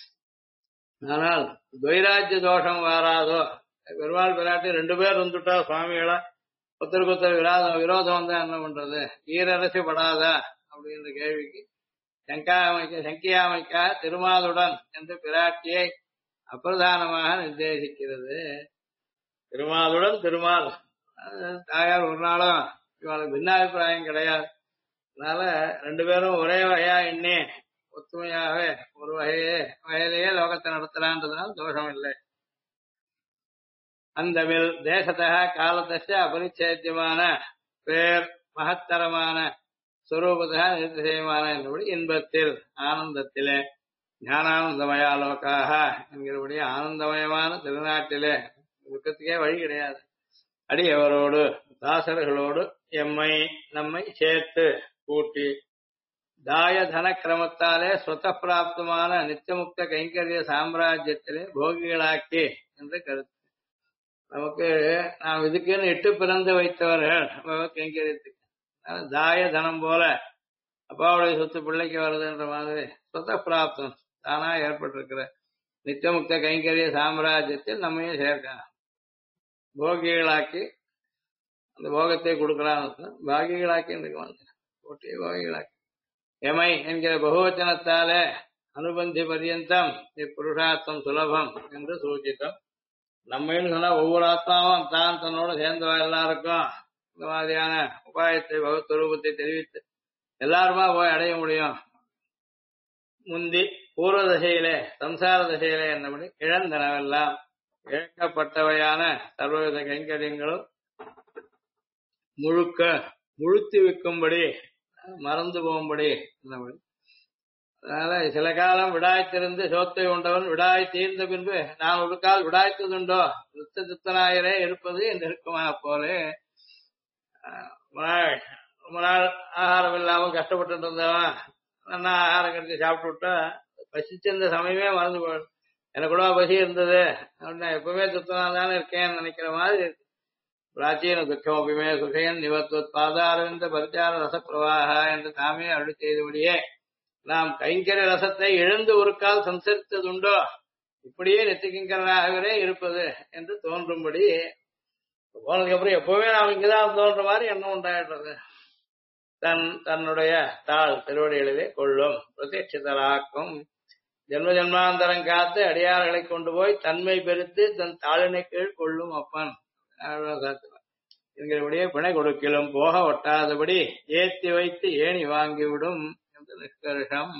ஆனால் துவைராஜ்ய தோஷம் வராதோ. பெருமாள் பிராட்டி 2 பேர் வந்துட்டா சுவாமிகளா ஒருத்தருக்கு ஒருத்தர் விரோதம் வந்தா என்ன பண்றது? ஈரரசு படாதா அப்படின்ற கேள்விக்கு சங்கியாமைக்கா திருமாலுடன் என்று பிராட்டியை அப்பிரதானமாக நிர்தேசிக்கிறது. திருமாலுடன் திருமால் தாயார் ஒரு நாளும் இவளுக்கு பின்னாபிப்பிராயம் கிடையாது. அதனால 2 பேரும் ஒரே வகையா எண்ணி ஒத்துமையாகவே ஒரு வகையிலேயே லோகத்தை நடத்தலான்றதுனால தோஷம் இல்லை. அந்த தேசத்தக காலத்த அபரிச்சேத்தியமான பேர் மகத்தரமான சுரூபத்தக நிர்திசயமான என்றபடி இன்பத்தில் ஆனந்தத்திலே ஞானானந்தமயா லோக்காக என்கிறபடி ஆனந்தமயமான திருநாட்டிலே துக்கத்துக்கே வழி கிடையாது. அடியவரோடு தாசர்களோடு நம்மை சேர்த்து கூட்டி தாய தன கிரமத்தாலே சொத்த பிராப்தமான நித்தியமுக்த கைங்கரிய சாம்ராஜ்யத்திலே போகிகளாக்கி என்று கருத்து. நமக்கு நாம் இதுக்குன்னு இட்டு பிறந்து வைத்தவர்கள் கைங்கரியத்துக்கு தாய தனம் போல அப்பாவுடைய சொத்து பிள்ளைக்கு வருதுன்ற மாதிரி சொத்த பிராப்தம் தானா ஏற்பட்டிருக்கிற நித்தியமுக்த கைங்கரிய சாம்ராஜ்யத்தில் நம்மையும் சேர்க்கான் போகிகளாக்கி அந்த போகத்தை கொடுக்கலான்னு பாகிகளாக்கி போட்டியை போகிகளாக்கி எமை என்கிற பகுவச்சனத்தாலே அனுபந்தி பரியந்தம் இப்புருஷார்த்தம் சுலபம் என்று சூச்சித்தம். நம்மன்னு சொன்னா ஒவ்வொரு ஆத்மாவும் தான் தன்னோட சேர்ந்தவா எல்லாருக்கும் இந்த மாதிரியான உபாயத்தை பகவத்வரூபத்தை தெரிவித்து எல்லாருமா போய் அடைய முடியும். முந்தி பூர்வ தசையிலே சம்சார தசையிலே என்னபடி இழந்தனவெல்லாம் இழக்கப்பட்டவையான சர்வவித கைங்கரியங்களும் முழுக்க முழுத்தி வைக்கும்படி மறந்து போகும்படி என்னபடி. அதனால சில காலம் விடாய்த்திருந்து சோத்தை உண்டவன் விடாய் தீர்ந்த பின்பு நான் ஒரு கால் விடாய்த்ததுண்டோ நித்த சித்தனாயிரே இருப்பது என்று இருக்குமா போலே. ரொம்ப நாள் ஆகாரம் இல்லாம கஷ்டப்பட்டு இருந்தவன் நல்லா ஆகாரம் கிடைச்சி சாப்பிட்டு விட்டா பசிச்சிருந்த சமயமே மறந்து போயிடும். எனக்கு கூட பசி இருந்தது அப்படின்னா எப்பவுமே துத்தனா தானே இருக்கேன்னு நினைக்கிற மாதிரி இருக்கு. பிராச்சீன துக்கம் எப்பவுமே சுகையன் நிவத்துவத் பாதாரவிந்த பரிச்சார ரசப்பிரவாக என்று தாமே அருளி செய்தபடியே நாம் கைங்கரிய ரசத்தை இழந்து ஒரு கால் சம்சரித்ததுண்டோ இப்படியே நெத்திக்கிங்கராகவே இருப்பது என்று தோன்றும்படி போனதுக்கு அப்புறம் எப்பவுமே நாம் இங்கதான் தோன்ற மாதிரி எண்ணம் உண்டாயிடுறது. தன்னுடைய தாழ் திருவடிகளிலே கொள்ளும் பிரத்யட்சிதராக்கும் ஜென்ம ஜென்மாந்தரம் காத்து அடியார்களை கொண்டு போய் தன்மை பெருத்து தன் தாளினை கீழ் கொள்ளும் அப்பன் என்கிறபடியே பிணை கொடுக்கிலும் போக ஒட்டாதபடி ஏத்தி வைத்து ஏணி வாங்கிவிடும் என்று நிஷ்கர்ஷம்.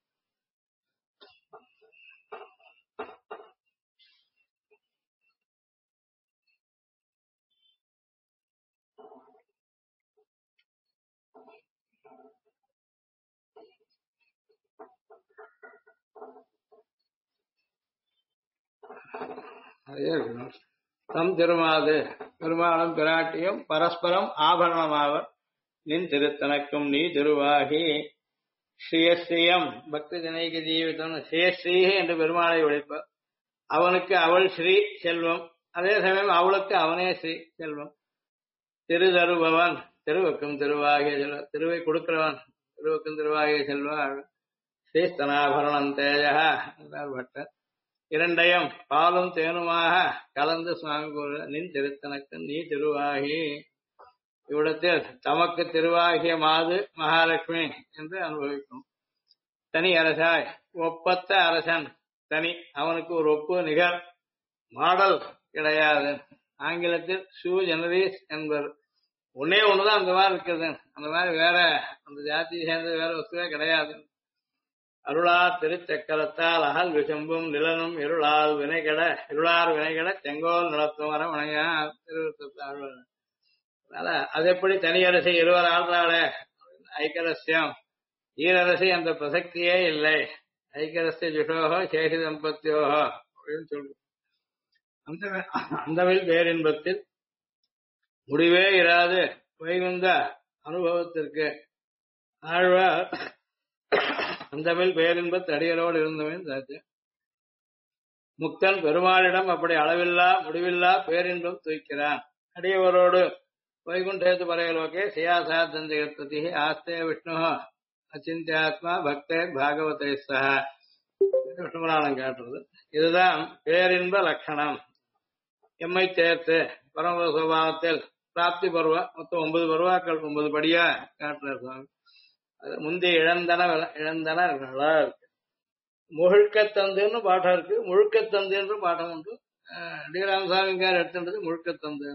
தம் திருமாது பெருமாளும் பிராட்டியும் பரஸ்பரம் ஆபரணமாவர் நின் திருத்தனக்கும் நீ திருவாகி ஸ்ரீயஸ்ரீயம் பக்தி ஜனைக்கு ஜீவிதம் ஸ்ரீயஸ்ரீ என்று பெருமாளை ஒழிப்பார். அவனுக்கு அவள் ஸ்ரீ செல்வம், அதே சமயம் அவளுக்கு அவனே ஸ்ரீ செல்வம். திருதருபவன் திருவுக்கும் திருவாகிய செல்வம், திருவை கொடுக்கிறவன் திருவுக்கும் திருவாகிய செல்வம். ஸ்ரீஸ்தனாபரணம் தேஜா என்றார் பட்டர். இரண்டையும் பாலும் தேனுமாக கலந்து சுவாமி கூற நின் திருத்தனக்கு நீ திருவாகி. இவ்விடத்தில் தமக்கு திருவாகிய மாது மகாலட்சுமி என்று அனுபவிக்கும். தனி அரசாய் ஒப்பத்த அரசன் தனி, அவனுக்கு ஒரு ஒப்பு நிகர் மாடல் கிடையாது. ஆங்கிலத்தில் ஷூ ஜெனரீஸ் என்பர். ஒன்னே ஒண்ணுதான் அந்த மாதிரி இருக்கிறது, அந்த மாதிரி வேற அந்த ஜாதியை சேர்ந்தது வேற வஸ்துவே கிடையாது. அருளார் திருச்சக்கரத்தால் அகல் விசம்பும் நிலனும் இருளால் வினைகட இருளார் வினைகட செங்கோல் நிலத்தும் வர வணையார் திருத்தாள். அதனால அது எப்படி தனியரசி இருவர் ஆள்றாளே ஐக்கரஸ்யம், ஈரரசி அந்த பிரசக்தியே இல்லை. ஐக்கரஸ்ய ஜுஷோகோ சேஷி தம்பத்தியோகோ அப்படின்னு சொல்றோம். அந்தவில் பேரின்பத்தில் முடிவே இராது வைகுந்த அனுபவத்திற்கு ஆழ்வார் அந்தமில் பேரின்பத் அடிகளோடு இருந்தவன் தாச்சு. முக்தன் பெருமாளிடம் அப்படி அளவில்லா முடிவில்லா பேரின்பம் தூய்க்கிறான். அடியவரோடு வைகுண்டேத்து பரையலோகே சியாசா தந்திகி ஆஸ்தே விஷ்ணு அச்சிந்தியாத்மா பக்தே பாகவதே சக விஷ்ணுபுராணம் காட்டுறது. இதுதான் பேரின்ப லட்சணம். எம்மை சேர்த்து பரம சுபாவத்தில் பிராப்தி பருவம் மொத்தம் 9 பருவாக்கள் 9 படியா காட்டுறார் சுவாமி. அது முந்தி இழந்தன இருக்கு. முழுக்கத்தந்துன்னு பாடம் இருக்கு, முழுக்கத்தந்துன்னு பாடம் உண்டு. டி ராமசாமிங்கார் எடுத்துன்றது முழுக்கத்தந்து.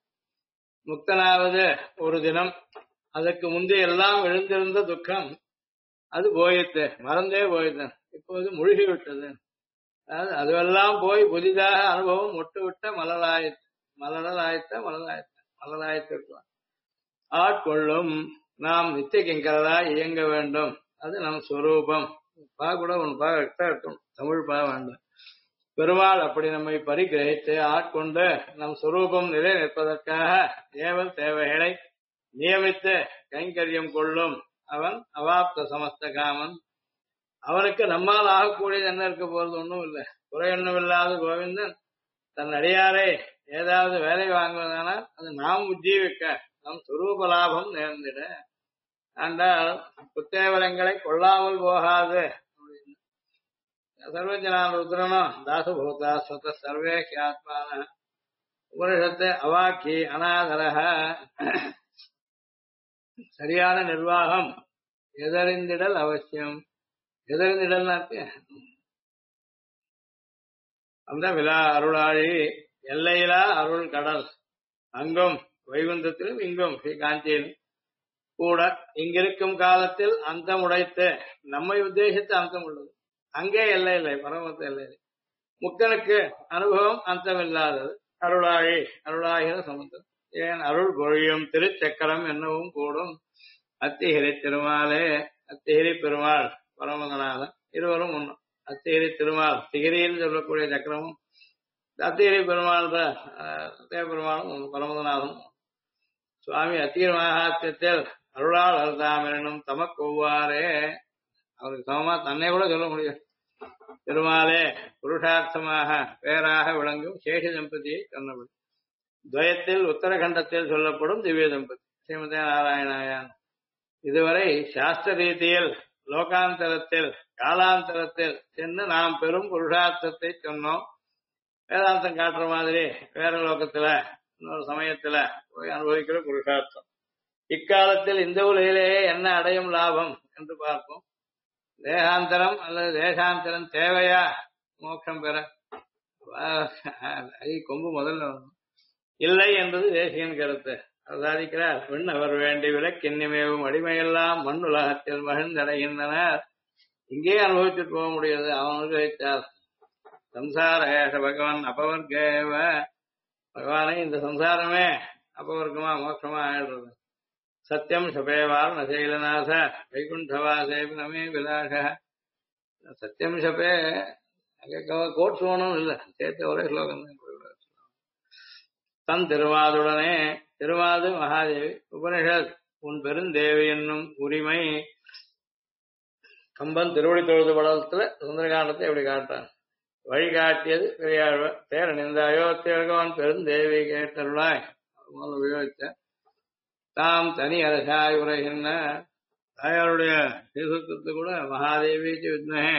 முக்தனாவது ஒரு தினம், அதற்கு முந்தி எல்லாம் எழுந்திருந்த துக்கம் அது போயிட்டு மறந்தே போயிட்டேன், இப்போது முழுகி விட்டது. அதாவது அதுவெல்லாம் போய் புதிதாக அனுபவம் மொட்டு விட்ட மலராயத்த மலராயத்திருக்கலாம். ஆட்கொள்ளும் நாம் நித்திய கிங்கரதாய் இயங்க வேண்டும். அது நம் ஸ்வரூபம். பா கூட ஒன்று பா எடுத்தோம், தமிழ் பா வேண்டாம். பெருமாள் அப்படி நம்மை பரிகிரகித்து ஆட்கொண்டு நம் சுரூபம் நிலை நிற்பதற்காக ஏவல் தேவைகளை நியமித்து கைங்கரியம் கொள்ளும் அவன் அவாப்த சமஸ்த காமன். அவனுக்கு நம்மால் ஆகக்கூடியது என்ன இருக்க போறது? ஒன்றும் இல்லை. குறையொன்னுமில்லாத கோவிந்தன் தன் அடியாரை ஏதாவது வேலை வாங்குவதானால் அது நாம் உஜ்ஜீவிக்க நம் சுரூப லாபம் நேர்ந்திட ஆண்டால் குத்தேவலங்களை கொள்ளாமல் போகாது. சர்வஜனான ருத்ரனும் தாசபூதா ஸ்வத சர்வே கியாத்மான உபனிஷத்து அவாக்கி அநாதரக சரியான நிர்வாகம் எதறிந்திடல் அவசியம். எதறிந்திடல் அந்த விழா அருளாழி எல்லையிலா அருள் கடல் அங்கும் வைகுந்தத்திலும் இங்கும் ஸ்ரீ காஞ்சியிலும் கூட இங்கிருக்கும் காலத்தில் அந்தம் உடைத்து நம்மை உத்தேசித்து அந்தம் உள்ளது. அங்கே எல்லை இல்லை, பரமத்து எல்லை இல்லை. முக்தனுக்கு அனுபவம் அந்தமில்லாதது. அருளாழி அருளாகிற சமுத்திரம். ஏன் அருள் பொழியும் திருச்சக்கரம் என்னவும் கூடும். அத்திகிரி திருமாலே அத்திகிரி பெருமாள் பரமதநாதன் இருவரும் ஒன்று. அத்திகிரி திருமால் திகிரின்னு சொல்லக்கூடிய சக்கரமும் அத்திகிரி பெருமாள் பெருமாளும் பரமதநாதன். சுவாமி அத்திகிரி மகாத்தியத்தில் அருளால் அருதாமெனும் தமக்கு ஒவ்வாறே அவருக்கு சமமா தன்னை கூட சொல்ல முடியும். திருமாலே புருஷார்த்தமாக பேராக விளங்கும் சேஷ தம்பதியை சொன்னபடி துவயத்தில் உத்தரகண்டத்தில் சொல்லப்படும் திவ்ய தம்பதி ஸ்ரீமதே நாராயணாயான். இதுவரை சாஸ்திர ரீதியில் லோகாந்தரத்தில் காலாந்தரத்தில் சென்று நாம் பெரும் புருஷார்த்தத்தை சொன்னோம். வேதாந்தம் காட்டுற மாதிரி வேற லோகத்துல இன்னொரு சமயத்துல போய் அனுபவிக்கிற புருஷார்த்தம். இக்காலத்தில் இந்த உலகிலேயே என்ன அடையும் லாபம் என்று பார்ப்போம். தேகாந்தரம் அல்லது தேசாந்தரம் தேவையா மோட்சம் பெற? கொம்பு முதல்ல இல்லை என்பது தேசியன் கருத்து. அவர் சாதிக்கிறார், விண்ணவர் வேண்டி விலக்கின்னிமேவும் அடிமையெல்லாம் மண் உலகத்தில் மகிழ்ந்தடைகின்றனர். இங்கே அனுபவிச்சுட்டு போக முடியாது. அவனுக்கு வைத்தார் சம்சார ஏஷ பகவான் அபவர்கேவ. பகவானை இந்த சம்சாரமே அபவர்க்கமா மோட்சமா ஆயிடுறது. சத்தியம் சபேவார் நசைலநாச வைகுண்டவாசேபி நமே விலாக. சத்தியம் சபே கோட்ஸ் ஒன்றும் இல்லை, சேர்த்து ஒரே ஸ்லோகம் தான். தன் திருவாதுடனே திருவாது மகாதேவி உபனிஷத் உன் பெருந்தேவி என்னும் உரிமை. கம்பன் திருவடி தொழுது படத்துல சுந்தரகாண்டத்தை எப்படி காட்டான். வழிகாட்டியது பெரியாழ்வார். தேரணிந்த அயோத்தியர்கவன் பெருந்தேவி கேட்டருளாய் உபயோகித்த தாம் தனி அரசாய் உரைகின்ற தாயாருடைய சீசுக்கு கூட மகாதேவி வித்மஹே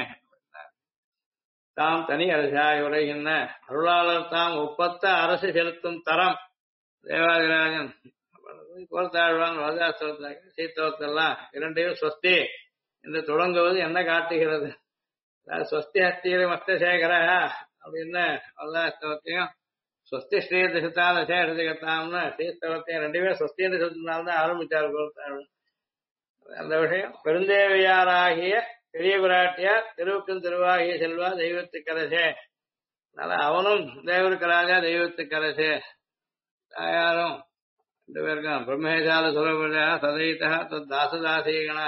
தாம் தனி அரசாய் உரைகின்ற அருளாளர் தாம் ஒப்பத்த அரசு செலுத்தும் தரம். தேவாதிராஜன் கோர்த்தாழ்வான் வரதாஸ்திரத்தாக சீத்தவத்தெல்லாம் இரண்டையும் ஸ்வஸ்தி என்று தொடங்குவது என்ன காட்டுகிறது? ஸ்வஸ்தி ஹஸ்தீர மஸ்தசேகர அப்படின்னு வரதாஸ்திரத்தையும் ஸ்வஸ்தி ஸ்ரீதசித்தாம்னு ஸ்ரீஸ்தவத்தையும் ரெண்டுமே ஸ்வஸ்தி என்று சொல்லினால்தான் ஆரம்பித்தார் கோர்த்தாழ்வான். அந்த விஷயம் பெருந்தேவியாராகிய பெரிய பிராட்டியார் திருவுக்கும் திருவாகிய செல்வா தெய்வத்துக்கரசே. அதனால அவனும் தேவருக்கு ராஜா தெய்வத்துக்கரசே. தாயாரும் ரெண்டு பேருக்கும் பிரம்மேசால சுரபுஜா சதைத்தா தாசதாசீகணா.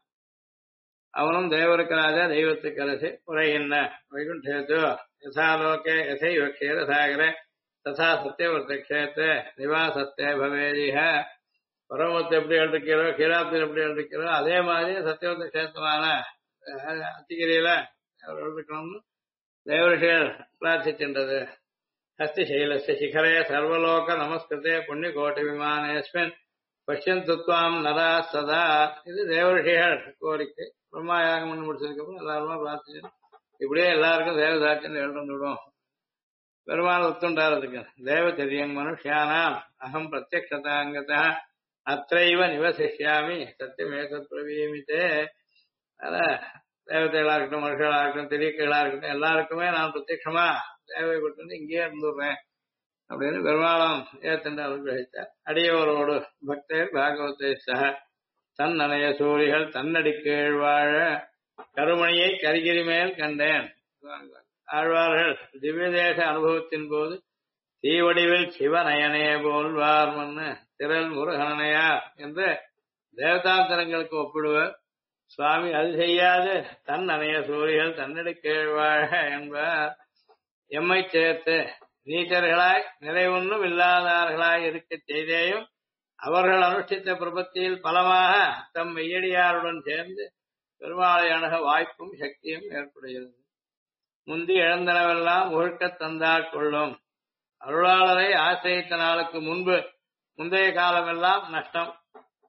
அவனும் தேவருக்கு ராஜா தெய்வத்துக்கரசே. உரையின்ன வைகுண்டேது யசாலோகே யசைவ க்ஷீரசாகரே ததா சத்தியவர்த்த க்ஷேத்ரே நிவாசத்தே பவேதிஹ. பரமத்தை எப்படி எழுதிக்கிறோ கீழாப்தியில் எப்படி எழுதிக்கிறோ அதே மாதிரி சத்தியவர்த்த கஷேத்திரமான அத்திகிரியில எழுதிக்கணும்னு தேவரிஷிகள் பிரார்த்திக்கின்றது. ஹஸ்திசைலஸ்ய சிகரே சர்வலோக நமஸ்கிருதே புண்ணியகோட்டி விமானேஸ்மின் பஷ்யந்துத்வாம் நரா சதா. இது தேவரிஷிகள் கோரிக்கை. பிரம்மா யாகம் பண்ணி முடிச்சதுக்கப்புறம் எல்லாருமா பிரார்த்திச்சு இப்படியே எல்லாருக்கும் தேவதாட்சியம் எழுந்துவிடும். பெருமாள் ஒத்துண்டாரதுக்கு தேவச்சரியங் மனுஷியானாம் அகம் பிரத்யக்ஷதாங்கதா அத்தைவ நிவசிஷ்யாமி சத்தியமேதத் பிரவீமித்தே. அதான் தேவதைகளா இருக்கட்டும் மனுஷர்களா இருக்கட்டும் திரியர்களா இருக்கட்டும் எல்லாருக்குமே நான் பிரத்யட்சமா தேவைப்பட்டு இங்கேயே இருந்துடுறேன் அப்படின்னு பெருமாளும் ஏத்தென்று அனுகிரகித்தார். அடியோரோடு பக்தர் பாகவத்தை சக தன்னணைய சூரிகள் தன்னடி கீழ் வாழ கருமணியை கரிகிரி மேல் கண்டேன். ஆழ்வார்கள் திவ்ய தேச அனுபவத்தின் போது தீவடிவில் சிவநயனே போல்வார் மண்ணு திரள் முருகனையா என்று தேவதாந்தரங்களுக்கு ஒப்பிடுவர். சுவாமி அது செய்யாது தன் அணைய சூரிகள் தன்னடி கீழ்வாழ என்பார். எம்மை சேர்த்து நீச்சர்களாய் நிறைவொன்றும் இல்லாதார்களாய் இருக்க செய்தேயும் அவர்கள் அனுஷ்டித்த பிரபத்தியில் பலமாக தம் மெய்யடியாருடன் சேர்ந்து பெருமாளை அணுக வாய்ப்பும் சக்தியும் ஏற்படுகிறது. முந்தி இழந்தனவெல்லாம் ஒழுக்கத் தந்தாற் கொள்ளும். அருளாளரை ஆசிரியத்த நாளுக்கு முன்பு முந்தைய காலமெல்லாம் நஷ்டம்.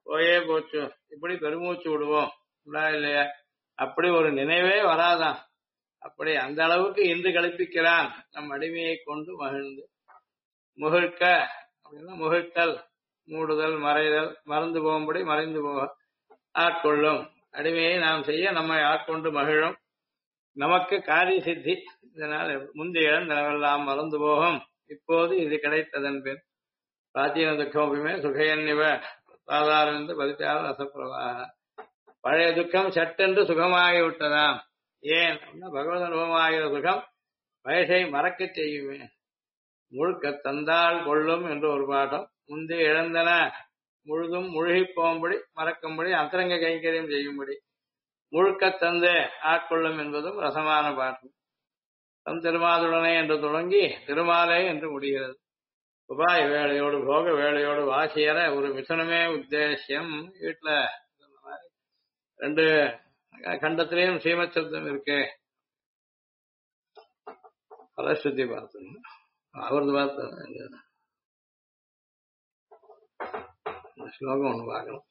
போயே போச்சு, இப்படி பெருமூச்சு விடுவோம் இல்லையா? அப்படி ஒரு நினைவே வராதான். அப்படி அந்த அளவுக்கு இன்று கழிப்பிக்கிறான் நம் அடிமையை கொண்டு மகிழ்ந்து. முகிழ்க்க அப்படின்னா முகிழ்த்தல், மூடுதல், மறைதல், மறந்து போகும்படி மறைந்து போக ஆட்கொள்ளும். அடிமையை நாம் செய்ய நம்மை ஆட்கொண்டு மகிழும். நமக்கு காரிய சித்தி. இதனால் முந்தைய நிலவெல்லாம் மறந்து போகும். இப்போது இது கிடைத்ததன் பின் பிராச்சீன துக்கமே சுகையன்னிவ சாதாரண பதிச்சார ரசப்பிரவாக. பழைய துக்கம் சட்டென்று சுகமாகிவிட்டதாம். ஏன் அப்படின்னா பகவத் அனுபவமாகிற சுகம் வயசை மறக்க செய்யுமே. முழுக்க தந்தால் கொள்ளும் என்று ஒரு பாடம். முந்தைய இழந்தன முழுதும் முழுகி போகும்படி மறக்கும்படி அந்தரங்க கைங்கரியம் செய்யும்படி முழுக்க தந்து ஆட்கொள்ளும் என்பதும் ரசமான பாடம். தம் திருமாதுடனே என்று தொடங்கி திருமாலை என்று முடிகிறது. உபாய வேலையோடு போக வேலையோடு வாசியற ஒரு மிசனமே உத்தேசியம். வீட்டுல ரெண்டு கண்டத்திலையும் சீமச்சப்தம் இருக்கு. பலஸ்ருதி பார்த்தோம், அவரது பார்த்தோம். ஸ்லோகம் ஒண்ணு பார்க்கணும்.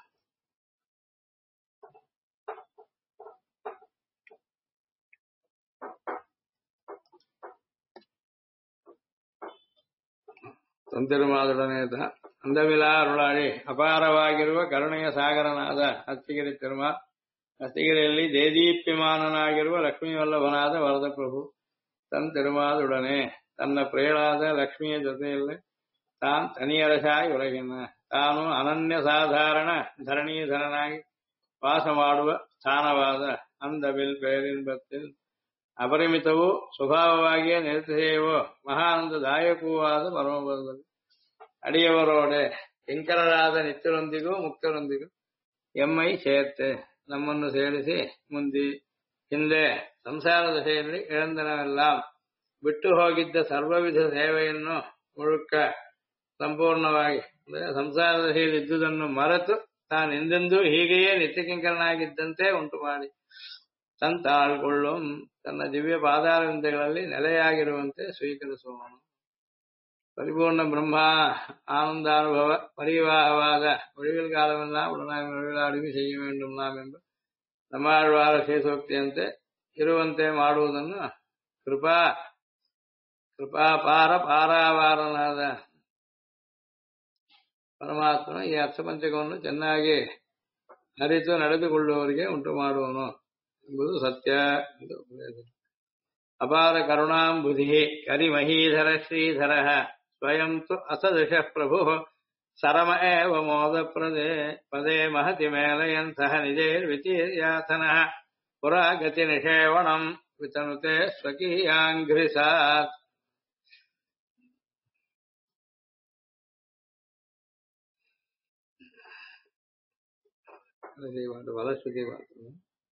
ತಂತಿರುಮಾದುಡನೆ ಅಂದವಿಲಾ ಅರುಳಾಳಿ ಅಪಾರವಾಗಿರುವ ಕರುಣೆಯ ಸಾಗರನಾದ ಅತ್ತಿಗಿರಿ ತಿರುಮ, ಅತ್ತಿಗಿರಿಯಲ್ಲಿ ದೇದೀಪ್ಯಮಾನನಾಗಿರುವ ಲಕ್ಷ್ಮೀವಲ್ಲಭನಾದ ವರದ ಪ್ರಭು ತಂತಿರುಮಾದುಡನೆ ತನ್ನ ಪ್ರಿಯಳಾದ ಲಕ್ಷ್ಮಿಯ ಜೊತೆಯಲ್ಲಿ ತಾನ್ ತನಿಯರಸಾಗಿ ಉಲಗಿನ ತಾನು ಅನನ್ಯ ಸಾಧಾರಣ ಧರಣೀಧರನಾಗಿ ವಾಸ ಮಾಡುವ ಸ್ಥಾನವಾದ ಅಂದವಿಲ್ ಪೇರಿನ್ಬತ್ತಿಲ್ ಅಪರಿಮಿತವೂ ಸ್ವಭಾವವಾಗಿಯೇ ನಿರತಿಸೆಯವೋ ಮಹಾನಂದದಾಯಕವೂ ಪರಮಪದದಲ್ಲಿ ಅಡಿಯವರೋಡೆ ಕಿಂಕರರಾದ ನಿತ್ಯರೊಂದಿಗೂ ಮುಕ್ತರೊಂದಿಗೂ ಎಮ್ಮೈ ಸೇರ್ತೆ ನಮ್ಮನ್ನು ಸೇರಿಸಿ ಮುಂದೆ ಹಿಂದೆ ಸಂಸಾರ ದಶೆಯಲ್ಲಿ ಇಳಂದನವೆಲ್ಲ ಬಿಟ್ಟು ಹೋಗಿದ್ದ ಸರ್ವವಿಧ ಸೇವೆಯನ್ನು ಮುಳುಕ ಸಂಪೂರ್ಣವಾಗಿ ಸಂಸಾರ ದಶೆಯಲ್ಲಿ ಇದ್ದುದನ್ನು ಮರೆತು ತಾನೆಂದೆಂದೂ ಹೀಗೆಯೇ ನಿತ್ಯಕಿಂಕರನಾಗಿದ್ದಂತೆ ಉಂಟು ಮಾಡಿ ತಂತಾಳ್ಕೊಳ್ಳುಂ ತನ್ನ ದಿವ್ಯ ಪಾದಾರವಿಂದಗಳಲ್ಲಿ ನೆಲೆಯಾಗಿರುವಂತೆ ಸ್ವೀಕರಿಸುವನು. ಪರಿಪೂರ್ಣ ಬ್ರಹ್ಮ ಆನಂದಾನುಭವ ಪರಿವಾಹವಾದ ஒழிவில் காலமெல்லாம் உடனாக நுழையாடுமி செய்ய வேண்டும் நாம் ಎಂಬ ನಮ್ಮಾಳ್ವಾರ ಶ್ರೀಸೂಕ್ತಿಯಂತೆ ಇರುವಂತೆ ಮಾಡುವುದನ್ನು ಕೃಪಾಪಾರ ಪಾರಾವಾರನಾದ ಪರಮಾತ್ಮನ ಈ ಅರ್ಥಪಂಚಕವನ್ನು ಚೆನ್ನಾಗಿ ಅರಿತು ನಡೆದುಕೊಳ್ಳುವವರಿಗೆ ಉಂಟು ಮಾಡುವನು ಎಂಬುದು ಸತ್ಯ ಎಂದು ಉಪದೇಶ. ಅಪಾರ ಕರುಣಾಂಬುಧಿ ಕರಿಮಹೀಧರ ಶ್ರೀಧರ ಸ್ವಯಂ ತು ಅಸದೃಶ ಪ್ರಭು ಸರಮ ಏವ ಮೋದ ಪ್ರದೇ ಪದೇ ಮಹತಿ ಮೇಲಯಂತಹ ನಿಜೈರ್ವಿತೀರ್ಯಾತನ ಪುರಾ ಗತಿ ನಿಷೇವಣಂ ವಿತನುತೆ ಸ್ವಕೀಯಾಂಘ್ರಿಸಾತ್. வலஸ்ருதி பார்த்தோம்.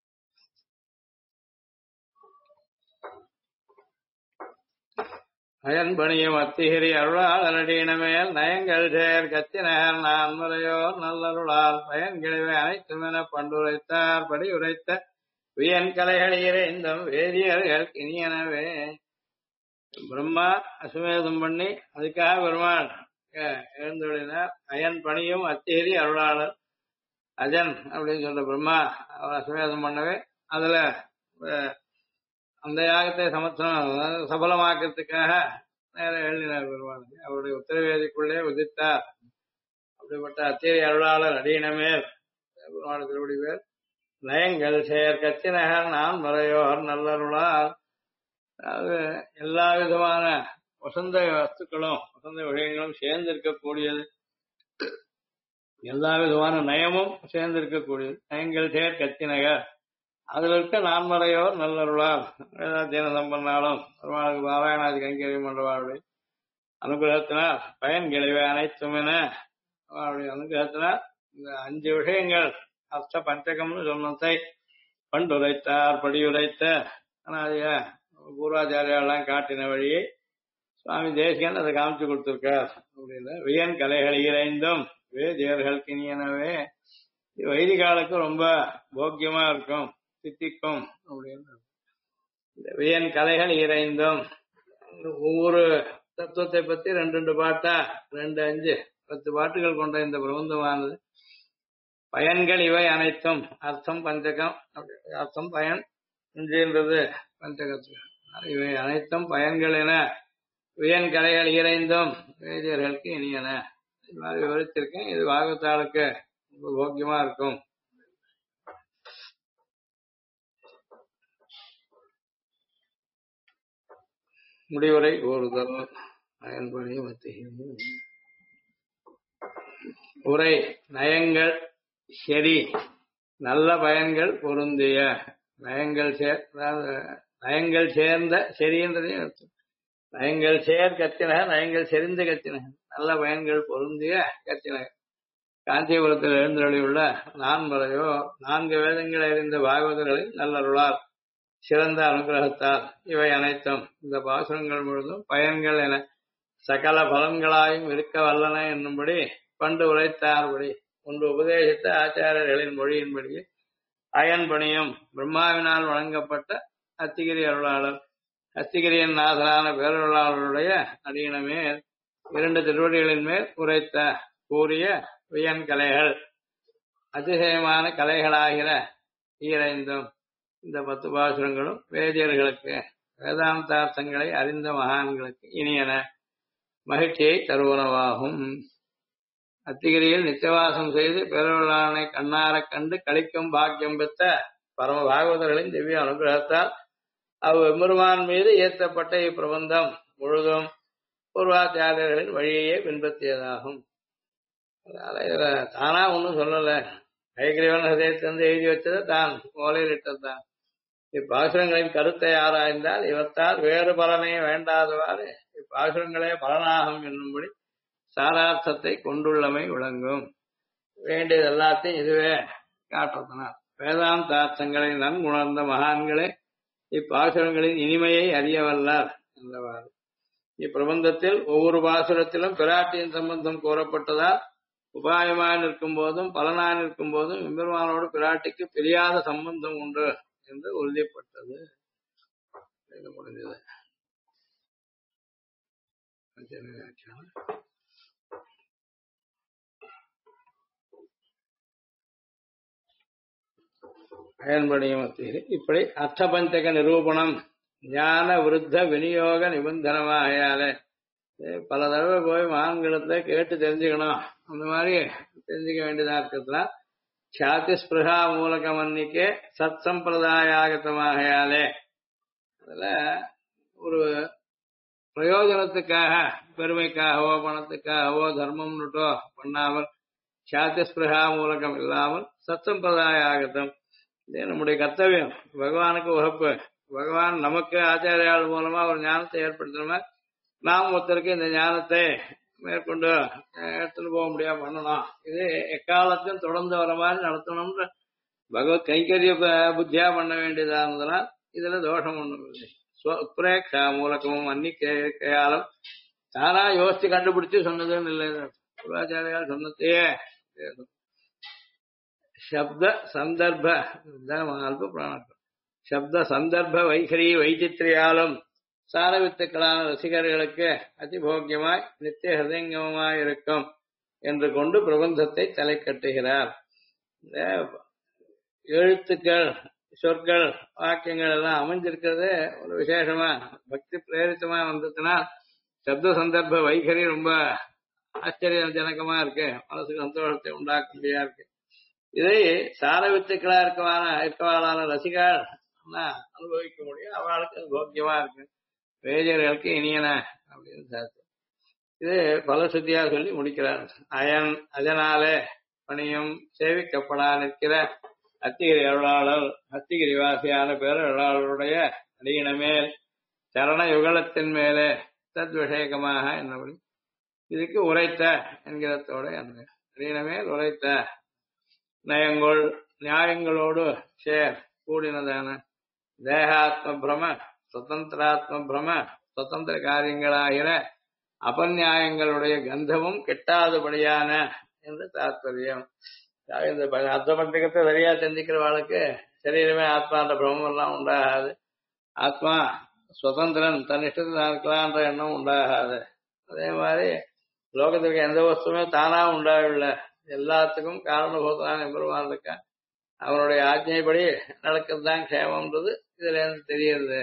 அயன்பணியும் அத்திகிரி அருளாளடின மேல் நயங்கள் சேர் கத்தினகர் நான் முறையோர் நல்லருளால் பயன்கிழவை அனைத்துமென பண்டுரைத்தார் படி உரைத்த வியன் கலைகள் இறைந்தும் வேதியர்கள் இனியனவே. பிரம்மா அசுமேதம் பண்ணி அதுக்காக பெருமாள் எழுந்துள்ளினார். அயன் பணியும் அத்திகிரி அருளாளர் அஜன் அப்படின்னு சொல்ற பிரம்மா அவர் அசுமேதம் பண்ணவே அதுல அந்த யாகத்தை சபலமாக்கிறதுக்காக நேரம் எழுதினார் பெருமாளுக்கு. அவருடைய உத்தரவேதிக்குள்ளே உதித்தார். அப்படிப்பட்ட அத்திரி அருளாளர் அடியினமேல் பெருமாள் திருவடி பேர் நயங்கள் சேர் கச்சினகர் நான் மறையோர் நல்லருளால். அதாவது எல்லா விதமான வசந்த வஸ்துக்களும் வசந்த விஷயங்களும் சேர்ந்திருக்கக்கூடியது, எல்லா விதமான நயமும் சேர்ந்திருக்கக்கூடியது. நயங்கள் சேர் கச்சினகர் அதுல இருக்க நான்மறையோர் நல்லருளால் வேதாத்தியன சம்பன்னாலும் பெருமாளுக்கு பாராயணாதி கைங்கரியம் பண்றவாளுடைய அனுகிரகத்தினால் பயன் கிளைவை அனைத்துமென அவருடைய அனுகிரகத்தினால் இந்த 5 விஷயங்கள் அர்த்த பஞ்சகம்னு சொன்னதை பண்டுரைத்தார் படியுரைத்த அனாதிய பூர்வாச்சாரியாலாம் காட்டின வழியை சுவாமி தேசிகன் அதை காமிச்சு கொடுத்திருக்கார். அப்படின்னா வியன் கலைகள் இறைந்தும் வேதியர்கள் கிணியனவே வைதிகாலுக்கு ரொம்ப போக்கியமா இருக்கும், சித்திக்கும் அப்படின்னு. வியன் கலைகள் இறைந்தும் ஒவ்வொரு தத்துவத்தை பத்தி 2 பாட்டா 2, 5, 10 பாட்டுகள் கொண்ட இந்த பிரபந்தமானது பயன்கள் இவை அனைத்தும் அர்த்தம் பஞ்சகம் அர்த்தம் பயன் என்றது பஞ்சகத்துக்கு இவை அனைத்தும் பயன்கள் என வியன் கலைகள் இறைந்தும் வேதியர்களுக்கு இனியன இது மாதிரி விவரிச்சிருக்கேன். இது வாகத்தாளுக்கு ரொம்ப போக்கியமா இருக்கும். முடிவுரை கூறுதல் பயன்படி மத்தியில் உரை நயங்கள் சரி நல்ல பயன்கள் பொருந்திய நயங்கள் சேர்ந்த சரின்றதையும் அர்த்தம். நயங்கள் சேர் கத்தினக நயங்கள் செறிந்து கத்தினக நல்ல பயன்கள் பொருந்திய கத்தினக காஞ்சிபுரத்தில் எழுந்தருளியுள்ள நான்மறையோ 4 வேதங்களை அறிந்த பாகவதர்களின் நல்லருளால் சிறந்த அனுகிரகத்தால் இவை அனைத்தும் இந்த பாசுரங்கள் முழுதும் பயன்கள் என சகல பலன்களாயும் இருக்க வல்லன என்னும்படி பண்டு உரைத்தார்படி ஒன்று உபதேசித்த ஆச்சாரியர்களின் மொழியின்படி அயன் பணியும் பிரம்மாவினால் வழங்கப்பட்ட அத்திகிரி அருளாளர் அத்திகிரியின் நாதரான பேரருளாளருடைய அடியின மேல் 2 திருவடிகளின் மேல் உரைத்த கூறிய வியன் கலைகள் அதிசயமான கலைகளாகிற ஈரைந்தும் இந்த 10 பாசுரங்களும் வேதியர்களுக்கு வேதாந்தார்த்தங்களை அறிந்த மகான்களுக்கு இனியன மகிழ்ச்சியை தருவனவாகும். அத்திகிரியில் நித்தியவாசம் செய்து பேரருளானை கண்ணாரக் கண்டு கழிக்கும் பாக்கியம் பெற்ற பரம பாகவதர்களின் திவ்ய அனுகிரகத்தால் எம்பெருமான் மீது இயற்றப்பட்ட இப்பிரபந்தம் முழுதும் பூர்வாச்சாரியர்களின் வழியையே பின்பற்றியதாகும். அதனால இதுல தானா ஒன்னும் சொல்லல, ஹயகிரீவன் ஹதயத்திலிருந்து எழுதி வச்சதை தான் ஓலையிட்டதுதான். இப்பாசுரங்களின் கருத்தை ஆராய்ந்தால் இவற்றால் வேறு பலனை வேண்டாதவாறு இப்பாசுரங்களே பலனாகும் என்னும்படி சாரார்த்தத்தை கொண்டுள்ளமை விளங்கும். வேண்டியது எல்லாத்தையும் இதுவே காட்டுறதுனால் வேதாந்தார்த்தங்களை நன்குணர்ந்த மகான்களே இப்பாசுரங்களின் இனிமையை அறியவல்லார் என்றவாறு இப்பிரபந்தத்தில் ஒவ்வொரு பாசுரத்திலும் பிராட்டியின் சம்பந்தம் கூறப்பட்டதால் உபாயமாய் நிற்கும் போதும் பலனாய் நிற்கும் போதும் எம்பெருமானோடு பிராட்டிக்கு பிரியாத சம்பந்தம் உண்டு என்று உறுதிப்பட்டது. முடிந்தது. பயன்படியும் இப்படி அர்த்தபஞ்சக நிரூபணம் ஞான விருத்த விநியோக நிபந்தனமாகையாலே பல தடவை போய் மகான்களத்துல கேட்டு தெரிஞ்சுக்கணும். அந்த மாதிரி தெரிஞ்சுக்க வேண்டியதா இருக்கிறதுனா சாதி ஸ்பிருகா மூலக மன்னிக்கே சத் சம்பிரதாயாகத்தமாகையாலே அதுல ஒரு பிரயோஜனத்துக்காக பெருமைக்காகவோ பணத்துக்காகவோ தர்மம்னுட்டோ பண்ணாமல் சாதி ஸ்பிருகா மூலகம் இல்லாமல் சத் சம்பிரதாயாகத்தம் இது நம்முடைய கர்த்தவியம். பகவானுக்கு உகப்பு. பகவான் நமக்கு ஆச்சாரியால் மூலமா ஒரு ஞானத்தை ஏற்படுத்தணுமா நாம் ஒருத்தருக்கு இந்த ஞானத்தை மேற்கொண்டு எடுத்துட்டு போக முடியாம பண்ணணும். இது எக்காலத்தையும் தொடர்ந்து வர மாதிரி நடத்தணும்ன்ற பகவத் கைங்கரிய புத்தியா பண்ண வேண்டியதா இருந்ததுனால் இதுல தோஷம் ஒண்ணும் இல்லை. உத்ரேக்ஷா மூலகமும் அன்னிக்கையாலும் தானா யோசிச்சு கண்டுபிடிச்சு சொன்னதுன்னு இல்லை. சிவாச்சாரியால் சொன்னதையே சப்த சந்தர்ப்ப சப்த சந்தர்ப்ப வைகரி வைச்சித்திரியாலும் சாரவித்துக்களான ரசிகர்களுக்கு அதிபோக்கியமாய் நித்திய ஹிருதயங்கமாய் இருக்கும் என்று கொண்டு பிரபந்தத்தை தலை கட்டுகிறார். இந்த எழுத்துக்கள் சொற்கள் வாக்கியங்கள் எல்லாம் அமைஞ்சிருக்கிறது ஒரு விசேஷமா பக்தி பிரேரித்தமா வந்ததுன்னா சப்த சந்தர்ப்ப வைகரி ரொம்ப ஆச்சரியஜனகமா இருக்கு, மனசுக்கு சந்தோஷத்தை உண்டாக்கும்படியா இருக்கு. இதை சாரவித்துக்களா இருக்கவாளான ரசிகர் அனுபவிக்க முடியும். அவளுக்கு அது போக்கியமா இருக்கு, வேதியர்களுக்கு இனியன அப்படின்னு சாத்து இது பல சுத்தியா சொல்லி முடிக்கிறார். அதனாலே பணியும் சேவிக்கப்படா நிற்கிற அத்திகிரி அருளாளர் அத்திகிரி வாசியான பேரருளாளருடைய அடியின மேல் சரண யுகலத்தின் மேலே தத் விஷயகமாக என்னபடி இதுக்கு உரைத்த என்கிறதோட அந்த அடியின மேல் உரைத்த நயங்கொள் நியாயங்களோடு சேர் கூடினதான தேகாத்ம பிரம சுதந்திராத்ம பிரம சுதந்திர காரியங்களாகிற அபநியாயங்களுடைய கந்தமும் கெட்டாதபடியான என்று தாத்பரியம். இந்த அர்த்தபந்தகத்தை சரியா தெரிஞ்சுக்கிறவாளுக்கு சரீரமே ஆத்மான்ற பிரமம் எல்லாம் உண்டாகாது. ஆத்மா சுதந்திரன் தன் இஷ்டத்தில் இருக்கலான்ற எண்ணம் உண்டாகாது. அதே மாதிரி லோகத்திற்கு எந்த வஸ்துமே தானா உண்டாகல, எல்லாத்துக்கும் காரணபூதமான பெருமாள் இருக்கா. அவனுடைய ஆజ్ఞைப்படி நடக்கிறதுதான் க்ஷேமம்ன்றது இதுல இருந்து தெரியுது.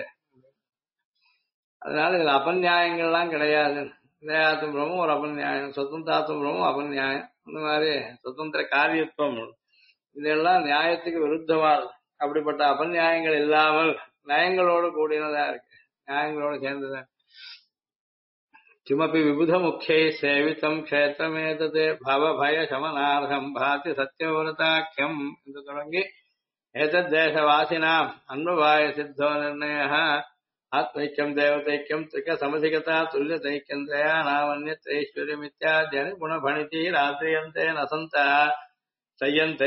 அதனால இதுல அபநியாயங்கள்லாம் கிடையாது. இதயாத்தும் பிரமும் ஒரு அபநியாயம், சுதந்திராத்தும் பிரமும் அபநியாயம். இந்த மாதிரி சுதந்திர காரியத்துவம் இதெல்லாம் நியாயத்துக்கு விருத்தமானது. அப்படிப்பட்ட அபநியாயங்கள் இல்லாமல் நயங்களோடு கூடினதா இருக்கு, நியாயங்களோடு சேர்ந்ததா. கிமபி விபுத முக்கியை சேவித்தம் க்ஷேத்திரமேததே பவ பய சமனார்ஹம் பாதி சத்தியவிரதாக்கியம் என்று தொடங்கி ஏதத் தேசவாசினாம் அன்பவாய சித்தோ நிர்ணயः ஆத்மைக்கியம் தேவதைக்கியம் திரிக சமதிகதா துல்லியதைக்கியம் தயா நாமன்யத்ரைஸ்வர்யமித்யாத்யனி குணபணிதி ராத்ரியந்தே நசந்தः சய்யந்தே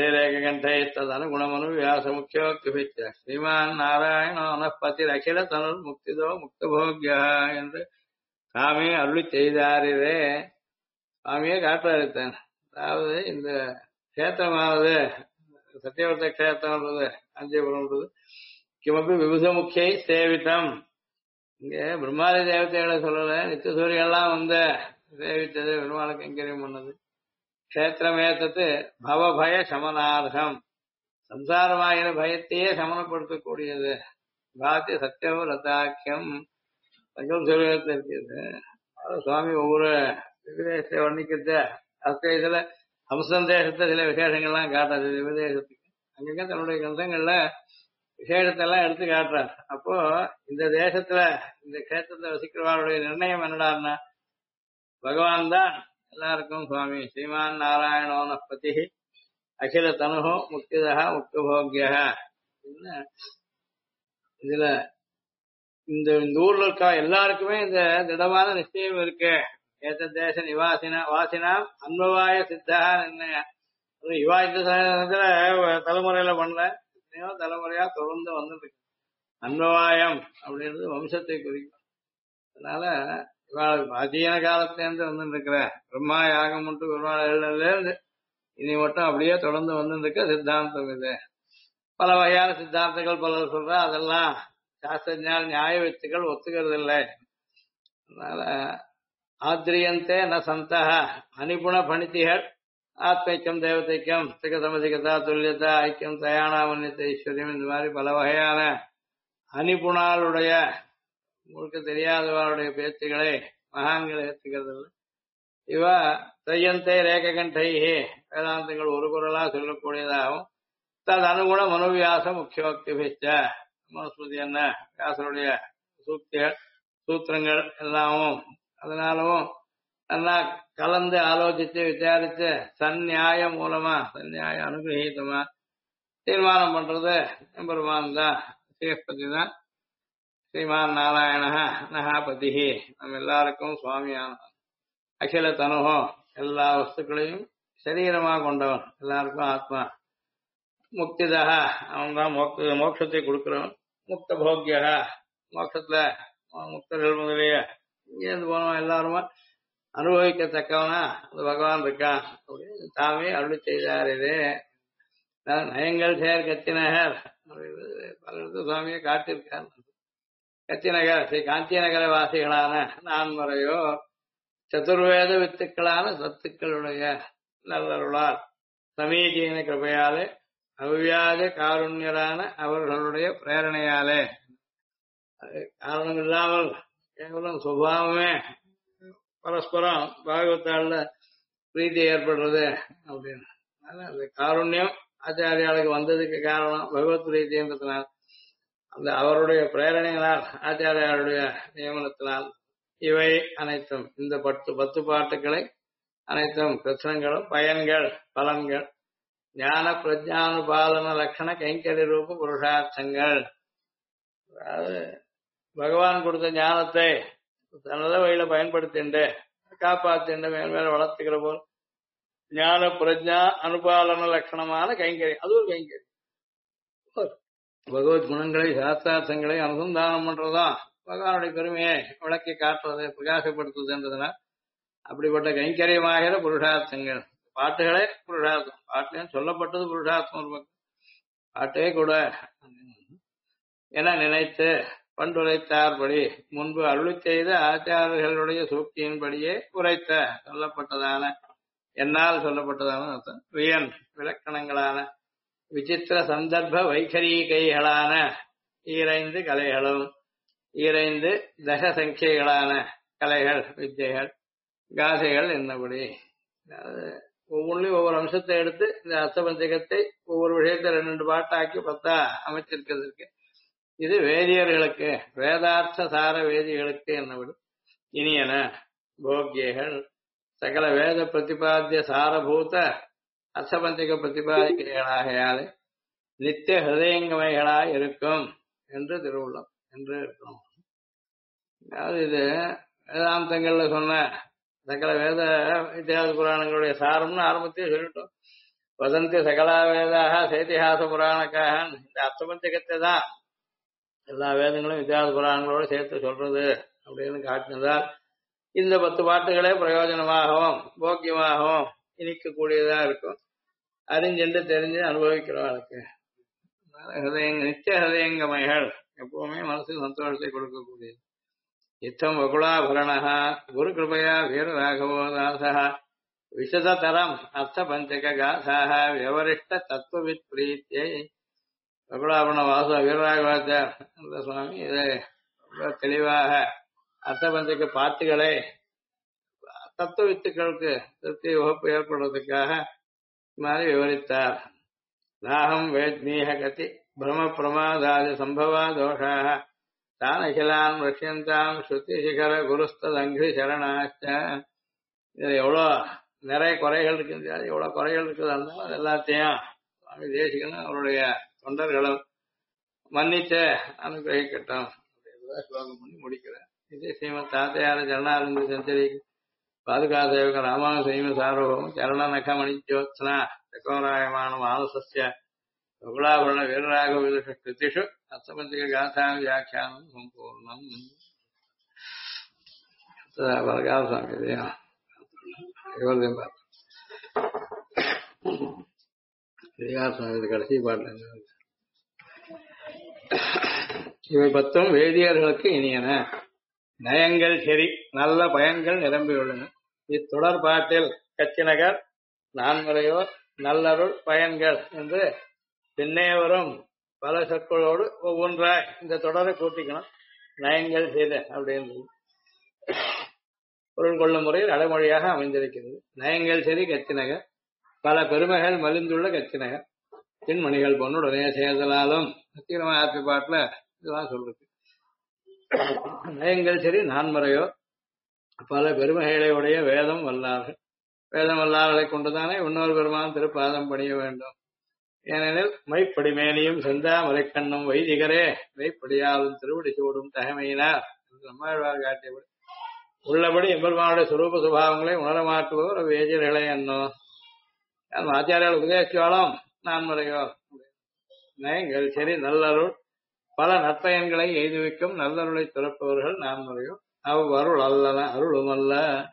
ரேககண்டேஸ்ததனுகுணமனுவியாசமுக்கியோக்திபித்ய ஸ்ரீமான் நாராயணோ நः பதிரகில தனுர்முக்திதோ முக்தபோக்யः என்று சாமி அருளி செய்தாரிலே. சுவாமியே காட்டுறாருத்தான். அதாவது இந்த கஷேத்திரமானது சத்தியவர்த்த கஷேத்திரம்ன்றது காஞ்சிபுரம்ன்றது கிமப்பி விபுத முக்கியை சேவித்தம். இங்க பிரம்மாதி தேவதைகளை சொல்லல, நித்திய சூரியெல்லாம் வந்து சேவித்தது, பெருமாளுக்கு கைங்கரியம் பண்ணது. கஷேத்திரமேத்தது பவபய சமனார்ஹம், சம்சாரமாகிற பயத்தையே சமனப்படுத்தக்கூடியது. பாத்தி சத்தியவிரதாக்கியம் தங்கம் சொல்வதற்கு இருக்குது. சுவாமி ஒவ்வொரு விதேசத்தை வர்ணிக்கிறத அஸ்தேசத்துல ஹம்சந்தேசத்தை சில விசேஷங்கள்லாம் காட்டுறது. விதேசத்துக்கு அங்கங்க தன்னுடைய கிரந்தங்கள்ல விசேஷத்தெல்லாம் எடுத்து காட்டுறார். அப்போ இந்த தேசத்துல இந்த கஷேத்திரத்தை வசிக்கிறவருடைய நிர்ணயம் என்னடான்னா பகவான் தான் எல்லாருக்கும் சுவாமி. ஸ்ரீமான் நாராயணோ நப்பதி அகில தனுஹோ முக்திதா முக்தபோக்யா. இதுல இந்த ஊர்ல இருக்க எல்லாருக்குமே இந்த திடமான நிச்சயம் இருக்கு. ஏத்த தேச நிவாசினா வாசினாம் அன்பவாய சித்தா நிர்ணய. இவா இந்த தலைமுறையில பண்ணல, எத்தனையோ தலைமுறையா தொடர்ந்து வந்துட்டு இருக்கு. அன்பவாயம் அப்படின்றது வம்சத்தை குறிக்கும். அதனால இவாளுக்கு பிராச்சீன காலத்திலேருந்து வந்துட்டு இருக்கிற பிரம்மா யாகம் மட்டும் இருந்து இனி மட்டும் அப்படியே தொடர்ந்து வந்துட்டு இருக்க சித்தாந்தம் இது. பல வகையான சித்தாந்தங்கள் பலர் சொல்றா, அதெல்லாம் சாஸ்திரஞான நியாய வித்துக்கள் ஒத்துக்கிறது இல்லை. அதனால ஆத்ரியந்தே ந சந்தः அனிபுண பணித்திகள் ஆத்மைக்கம் தேவதைக்கம் திக சமதிகதா துல்லியதா ஐக்கியம் தயானாமன்யத்தை ஐஸ்வர்யம் இந்த மாதிரி பல வகையான அனிபுணாளுடைய உங்களுக்கு தெரியாதவருடைய பேச்சுகளை மகான்களை ஏற்றுக்கிறது இல்லை. இவ தையந்தே ரேககண்டைஹி வேதாந்தங்கள் ஒரு குரலா சொல்லக்கூடியதாகவும் தது அனுகுண மனுவியாசம் முக்கியோக்திபிச்ச மனுஸ்மிருதி என்ன வியாசருடைய சூக்திகள் சூத்திரங்கள் எல்லாமும் அதனாலும் நல்லா கலந்து ஆலோசிச்சு விசாரிச்சு சந்நியாய மூலமா சந்நியாய அனுகிரகீதமா தீர்மானம் பண்றது பெருமான் தான், ஸ்ரீபதி தான். ஸ்ரீமான் நாராயண நகாபதி நம்ம எல்லாருக்கும் சுவாமியான அகில தனுகம் எல்லா வஸ்துக்களையும் சரீரமாக கொண்டவன், எல்லாருக்கும் ஆத்மா. முக்திதாக அவன் தான் மோட்சத்தை கொடுக்கிறவன். முக்த போக்கிய மோட்சத்துல முக்தர்கள் முதலிய இங்கேருந்து போனவன் எல்லாருமா அனுபவிக்கத்தக்கவனா அந்த பகவான் இருக்கான் அப்படின்னு தாமே அருளி செய்தார். இது நயங்கள் சேர் கத்திநகர் பல இடத்துல சுவாமியை காட்டியிருக்கார். கத்திநகர் ஸ்ரீ காஞ்சி நகர வாசிகளான நான்மறையோ சதுர்வேத வித்துக்களான சத்துக்களுடைய நல்லருளால் சமீகீன கிருபையாலே அவ்வியாஜ காருண்யரான அவர்களுடைய பிரேரணையாலே காரணம் இல்லாமல் கேவலம் சுபாவமே பரஸ்பரம் பாகவத்தால பிரீத்தி ஏற்படுறது அப்படின்னு. அந்த காருண்யம் ஆச்சாரியாளுக்கு வந்ததுக்கு காரணம் பகவத் பிரீத்தின்றதுனால, அந்த அவருடைய பிரேரணைகளால் ஆச்சாரியாளுடைய நியமனத்தினால் இவை அனைத்தும் இந்த 10 பாட்டுக்களை அனைத்தும் கிருஷ்ணங்களும் பயன்கள் பலன்கள் ஞான பிரஜானுபாலன லட்சண கைங்கரி ரூப புருஷார்த்தங்கள். அதாவது பகவான் கொடுத்த ஞானத்தை நல்ல வழியில பயன்படுத்திண்டு காப்பாத்திண்டு மேல் வளர்த்துக்கிற போல் ஞான பிரஜா அனுபாலன லட்சணமான கைங்கரி, அது ஒரு கைங்கரி. பகவத் குணங்களை சாஸ்திரார்த்தங்களை அனுசந்தானம் பண்றதுதான் பகவானுடைய பெருமையை விளக்கி காட்டுறது பிரகாசப்படுத்துதுன்றதுனால அப்படிப்பட்ட கைங்கரியமாகிற புருஷார்த்தங்கள். பாட்டுகளே புருஷார்த்தம், பாட்டுலன்னு சொல்லப்பட்டது புருஷார்த்தம் ஒரு பக்கம், பாட்டே கூட என நினைத்து பண்டுரைத்தார்படி முன்பு அருளி செய்த ஆச்சாரர்களுடைய சூக்தியின்படியே உரைத்த சொல்லப்பட்டதான என்னால் சொல்லப்பட்டதான அர்த்தம். வியன் விலக்கணங்களான விசித்திர சந்தர்ப்ப வைகரீகைகளான ஈரைந்து கலைகளும் ஈரைந்து தசசங்கியைகளான கலைகள் வித்தைகள் காதைகள் என்னபடி. அதாவது ஒவ்வொன்றிலும் ஒவ்வொரு அம்சத்தை எடுத்து இந்த அர்த்தபஞ்சகத்தை ஒவ்வொரு விஷயத்தை 2 பாட்டாக்கி 10 அமைச்சிருக்கிறதுக்கு இது வேதியர்களுக்கு வேதார்த்த சார வேதிகளுக்கு என்னபடி. இனியன போக்கியகள் சகல வேத பிரதிபாத்திய சாரபூத அர்த்தபஞ்சக பிரதிபாதிகைகளாகையாலே நித்திய ஹிருதயங்கமைகளாய் இருக்கும் என்று திருவுள்ளம் என்று இருக்கணும். அதாவது இது வேதாந்தங்கள்ல சொன்ன சகல வேத இத்தியாச புராணங்களுடைய சாரம்னு ஆரம்பத்தையே சொல்லிட்டோம். வதந்தி சகலா வேதாக சேத்திஹாச புராணக்காக இந்த அர்த்தபஞ்சகத்தை தான் எல்லா வேதங்களும் இத்தியாச புராணங்களோட சேர்த்து சொல்றது அப்படின்னு காட்டினதால் இந்த 10 பாட்டுகளே பிரயோஜனமாகவும் போக்கியமாகவும் இனிக்கக்கூடியதா இருக்கும். அறிஞ்சென்று தெரிஞ்சு அனுபவிக்கிறவர்களுக்கு நித்திய ஹிருதயங்கமைகள் எப்பவுமே மனசுக்கு சந்தோஷத்தை கொடுக்கக்கூடியது. இத்தம் வகுலாபரணா குரு கிருபையா வீரராகவோதாசா விசததரம் அர்த்த பஞ்சக காசாக வியவரிஷ்ட தத்துவவித் பிரீத்தியை. வகுலாபரண வாச வீரராகவாச்சார் அந்த சுவாமி இதை ரொம்ப தெளிவாக அர்த்த பஞ்சக பாட்டுகளை தத்துவ வித்துக்களுக்கு திருப்தி வகுப்பு ஏற்படுவதற்காக மாதிரி விவரித்தார். நாகம் வேத்மீக கதி பிரம பிரமாதாதி சம்பவா தோஷாக தான் அகிலான் ரஷ்யந்தாம் ஸ்ருதி சிகர குருஸ்தங்கி சரணாச்ச. இதுல எவ்வளோ நிறைய குறைகள் இருக்குது, எவ்வளவு குறைகள் இருக்குது இருந்தாலும் அது எல்லாத்தையும் சுவாமி தேசிகனும் அவருடைய தொண்டர்களும் மன்னிச்சு அனுகிரகிக்கட்டும் அப்படின்றத ஸ்லோகம் பண்ணி முடிக்கிறேன். இது ஸ்ரீமத் தாத்தையார சரணாரந்த சஞ்சரி பாதுகா சேவக ராமானு சைம சார்வம் சரணநக மணிஜோத்ஸ்னா சகோராயமான மானசஸ்ய வகுலாபரண வீரராக விதுஷ கிருதிஷு அர்த்தபந்திக காசா வியாக்கியானம் சம்பூர்ணம். வரகால சுவாமி இதையும் இவர்தையும் பார்த்தோம். சுவாமி இது கடைசி பாட்டு. இவை 10 வேதியர்களுக்கு இனியன. நயங்கள் சரி நல்ல பயன்கள் நிரம்பியுள்ளன. இத்தொடர்பாட்டில் கச்சினகர் நான்முறையோர் நல்லருள் பயன்கள் என்று பின்னே வரும் பல சொற்களோடு ஒவ்வொன்றாய் இந்த தொடரை கூட்டிக்கணும். நயங்கள் செய்த அப்படின்றது பொருள் கொள்ளும் முறையில் அடைமொழியாக அமைந்திருக்கிறது. நயங்கள் சரி கச்சினகர் பல பெருமைகள் மலிந்துள்ள கச்சினகர் பின்மணிகள் பொண்ணுடனே சேர்தலாலும் சத்தியமா ஆட்சி பாட்டுல இதெல்லாம் சொல்றது. நயங்கள் சரி நான்முறையோ பல பெருமைகளை உடைய வேதம் வல்லார்கள். வேதம் வல்லார்களை கொண்டுதானே இன்னொரு பெருமான் திருப்பாதம் பணிய வேண்டும். ஏனெனில் மைப்படிமேனியும் செந்தா மலைக்கண்ணும் வைதிகரே மெய்ப்படியாலும் திருவடி சூடும் தகமையினார் என்று நம்மாழ்வார் காட்டியபடி உள்ளபடி எம்பெருமானுடைய சுரூப சுபாவங்களை உணரமாற்றுபவர் வேதியர்களே என்னோ. ஆச்சாரியால் உபதேசித்தாலும் நான்முறையோ. நயங்கள் சரி நல்லருள் பல நற்பயன்களை எய்துவிக்கும் நல்லருளை துறப்பவர்கள் நான்முறையும் அவ்வருள் அல்லன அருளும் அல்ல.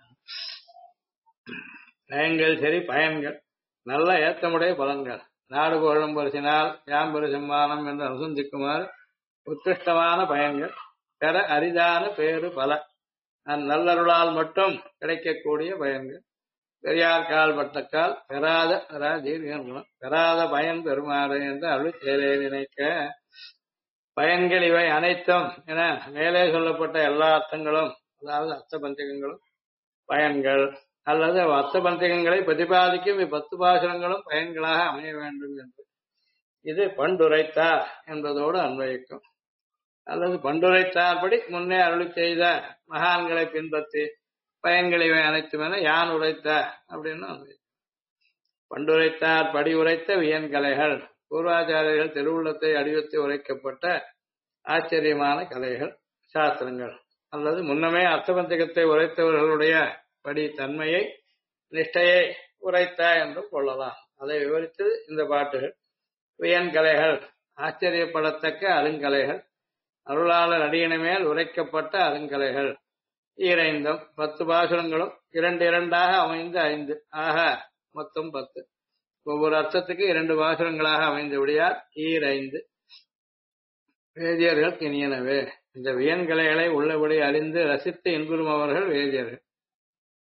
நயங்கள் சரி பயன்கள் நல்ல ஏற்றமுடைய பலன்கள் நாடு புகழும் பரிசினால் யாம்பெரு செம்மானம் என்று அனுசந்திக்குமாறு உத்கிருஷ்டமான பயன்கள் பெற அரிதான பேரு பல நல்லருளால் மட்டும் கிடைக்கக்கூடிய பயன்கள். பெரியார் கால் பட்டக்கால் பெறாத பெறாத பயன் பெறுமாறு என்று அருள் சேரே நினைக்க. பயன்கள் இவை அனைத்தும் என மேலே சொல்லப்பட்ட எல்லா அர்த்தங்களும் அதாவது அர்த்த பஞ்சகங்களும் பயன்கள் அல்லது அர்த்த பஞ்சகங்களை பிரதிபாதிக்கும் 10 பாசுரங்களும் பயன்களாக அமைய வேண்டும் என்று இது பண்டுரைத்தார் என்பதோடு அன்வயிக்கும். அல்லது பண்டுரைத்தார்படி முன்னே அருளி செய்த மகான்களை பின்பற்றி பயன்கள் இவை அனைத்தும் என யான் உரைத்த அப்படின்னு அன்வயிக்கும். பண்டுரைத்தார் படி உரைத்த வியன்கலைகள் பூர்வாச்சாரியர்கள் திருவுள்ளத்தை அடிவத்தை உரைக்கப்பட்ட ஆச்சரியமான கலைகள் சாஸ்திரங்கள் அல்லது முன்னமே அர்த்தபஞ்சகத்தை உரைத்தவர்களுடைய படி தன்மையை நிஷ்டையை உரைத்த என்றும் கொள்ளலாம். அதை விவரித்து இந்த பாட்டுகள். வியன்கலைகள் ஆச்சரியப்படத்தக்க அருங்கலைகள் அருளாளர் அடியின மேல் உரைக்கப்பட்ட அருங்கலைகள். ஈரைந்தும் 10 பாசுரங்களும் 2 அமைந்து 5 ஆக மொத்தம் 10. ஒவ்வொரு அர்த்தத்துக்கு 2 பாசுரங்களாக அமைந்தபடியால் ஈரைந்து வேதியர்கள் இனியனவே. இந்த வியன்கலைகளை உள்ளபடி அறிந்து ரசித்து இன்புறும் அவர்கள் வேதியர்கள்.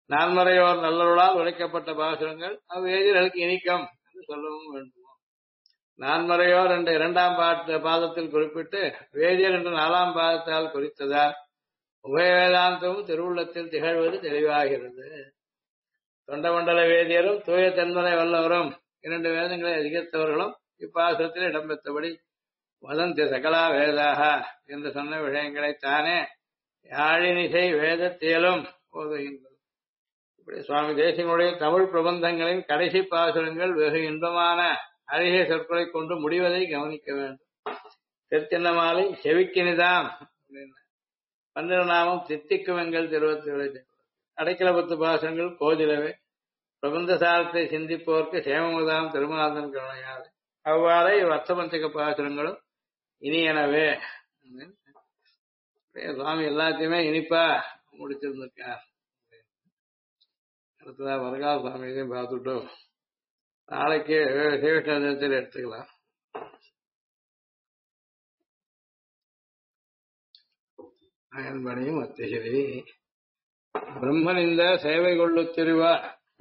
நான்மறையோர் நல்லருளால் உழைக்கப்பட்ட பாசுரங்கள் அவ்வேதிகளுக்கு இனிக்கம் என்று சொல்லவும் வேண்டும். நான்மறையோர் என்ற இரண்டாம் பாதத்தில் குறிப்பிட்டு வேதியர் என்ற நாலாம் பாதத்தால் குறித்ததால் உபய வேதாந்தமும் திருவுள்ளத்தில் திகழ்வது தெளிவாகிறது. தொண்டமண்டல வேதியரும் தூய தென்மறை வல்லவரும் 2 வேதங்களை அதிகத்தவர்களும் இப்பாசுரத்தில் இடம்பெற்றபடி வதந்தி சகலா வேதாக என்று சொன்ன விஷயங்களைத்தானே யாழினிசை வேதத்தியலும் போதுகின்றது. இப்படி சுவாமி தேசிகனுடைய தமிழ் பிரபந்தங்களின் கடைசி பாசுரங்கள் வெகு இன்பமான அழகிய சொற்களை கொண்டு முடிவதை கவனிக்க வேண்டும். திருச்சின்னமாலை செவிக்கினிதாம் அப்படின்னு 12 நாமம் தித்திக்கும் எங்கள் 27 அடைக்கலபத்து பாசுரங்கள் கோதிலவே பிரபந்த சாரத்தை சிந்திப்போர்க்கு சேமமுதாம் திருமாதன் கருணையாது அவ்வாறே அர்த்தபஞ்சக பாசுரங்களும் இனியனவே. சுவாமி எல்லாத்தையுமே இனிப்பா முடிச்சிருந்திருக்கார். அடுத்ததா வரகால சுவாமியையும் பார்த்துட்டோம். நாளைக்கு சிவகிருஷ்ணத்தில் எடுத்துக்கலாம். அயன்பணியும் அத்திகிரி பிரம்மன் இந்த சேவை கொள்ளு திருவா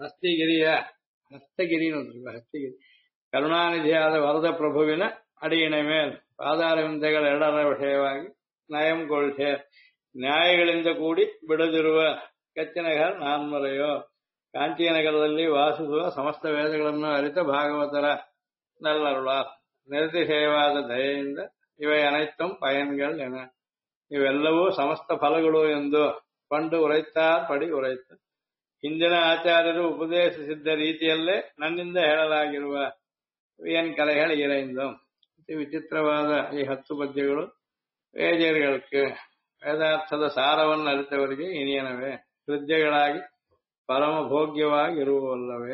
ಹಸ್ತಗಿರಿ ಕರುಣಾನಿಧಿಯಾದ ವರದ ಪ್ರಭುವಿನ ಅಡಿಯಿನ ಮೇಲ್ ಪಾದಾರ ವಿಂದಗಳ ಎರಡರ ವಿಷಯವಾಗಿ ನಯಂಗೊಳ್ಸೆ ನ್ಯಾಯಗಳಿಂದ ಕೂಡಿ ಬಿಡದಿರುವ ಕಚ್ಚಿನಗರ್ ನಾನ್ಮರೆಯೋ ಕಾಂಚೀನಗರದಲ್ಲಿ ವಾಸಿಸುವ ಸಮಸ್ತ ವೇದಗಳನ್ನು ಅರಿತ ಭಾಗವತರ ನಲ್ಲರುಳ ನಿರತಿಶಯವಾದ ದಯೆಯಿಂದ ಇವೆ ಅನೈತ್ತಂ ಪಯನ್ಗಳು ಎನ ಇವೆಲ್ಲವೂ ಸಮಸ್ತ ಫಲಗಳು ಎಂದು ಪಂಡು ಉರೈತಾರ್ ಪಡಿ ಉರೈತ ಹಿಂದಿನ ಆಚಾರ್ಯರು ಉಪದೇಶಿಸಿದ್ದ ರೀತಿಯಲ್ಲೇ ನನ್ನಿಂದ ಹೇಳಲಾಗಿರುವ ಏನ್ ಕಲೆಗಳು ಇರೆಂದು ಅತಿ ವಿಚಿತ್ರವಾದ ಈ 10 ಪದ್ಯಗಳು ವೇದಿಯர்களுக்கு ವೇದಾರ್ಥದ ಸಾರವನ್ನು ಅರಿತವರಿಗೆ ಇನಿಯನವೇ ಹೃದಯಗಳಾಗಿ ಪರಮ ಭೋಗ್ಯವಾಗಿರುವಲ್ಲವೇ.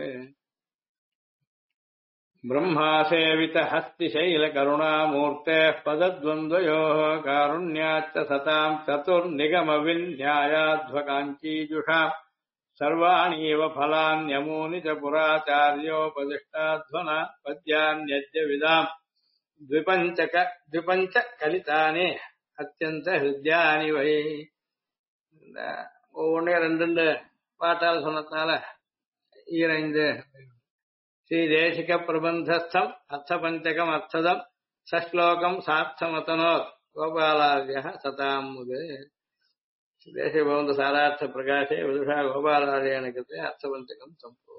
ಬ್ರಹ್ಮಾಸೇವಿತ ಹಸ್ತಿಶೈಲ ಕರುಣಾಮೂರ್ತೆ ಪದದ್ವಂದ್ವಯೋ ಕಾರುಣ್ಯಾಚ್ಚ ಸತಾಂ ಚತುರ್ನಿಗಮ ವಿನ್ಯಾಯಾಧ್ವಕಾಂಚೀಜುಷಾಂ ಸರ್ವಾಣೀವ ಫಲಾನ್ಯಮೂನಿ ಚ ಪುರಾಚಾರ್ಯೋಪದಿಷ್ಟಾಧ್ವನ ಪದ್ಯಾನ್ಯಜ್ಯ ವಿದಾಂ ದ್ವಿಪಂಚ ಕಲಿತಾನೆ ಅತ್ಯಂತ ಹೃದಯಾನಿ ವೈ. ஒவ்வொன்னே 2 பாட்டால் சொன்னதுனால 25 ஸ்ரீ தேசிக பிரபந்தஸ்தம் அர்த்தபஞ்சகம் அர்த்ததம் சஸ்லோகம் சார்த்தமதனோ கோபாலார்ய சதாமுது. தேசிக பிரபந்த சாரார்த்த பிரகாசே விதுஷா கோபாலார்யன கிருத்தே அர்த்தபஞ்சகம்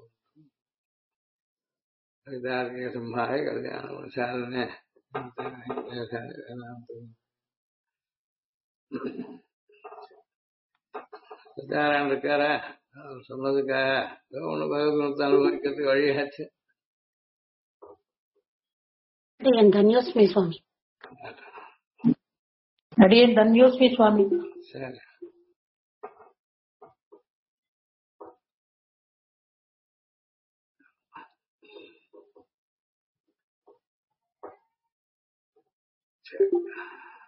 சம்பூர்ணம் சிம்ஹாய கல்யாண சாரணே சத்யாராயணன் இருக்கார சொன்னதுக்காக ஒண்ணு பகவத்குணத்தை அனுபவிக்கிறதுக்கு வழியாச்சு. ಧನ್ಯೋಸ್ಮಿ ಸ್ವಾಮಿ. ಅಡಿಯನ್ ಧನ್ಯೋಸ್ಮಿ ಸ್ವಾಮಿ. சரி. சரி.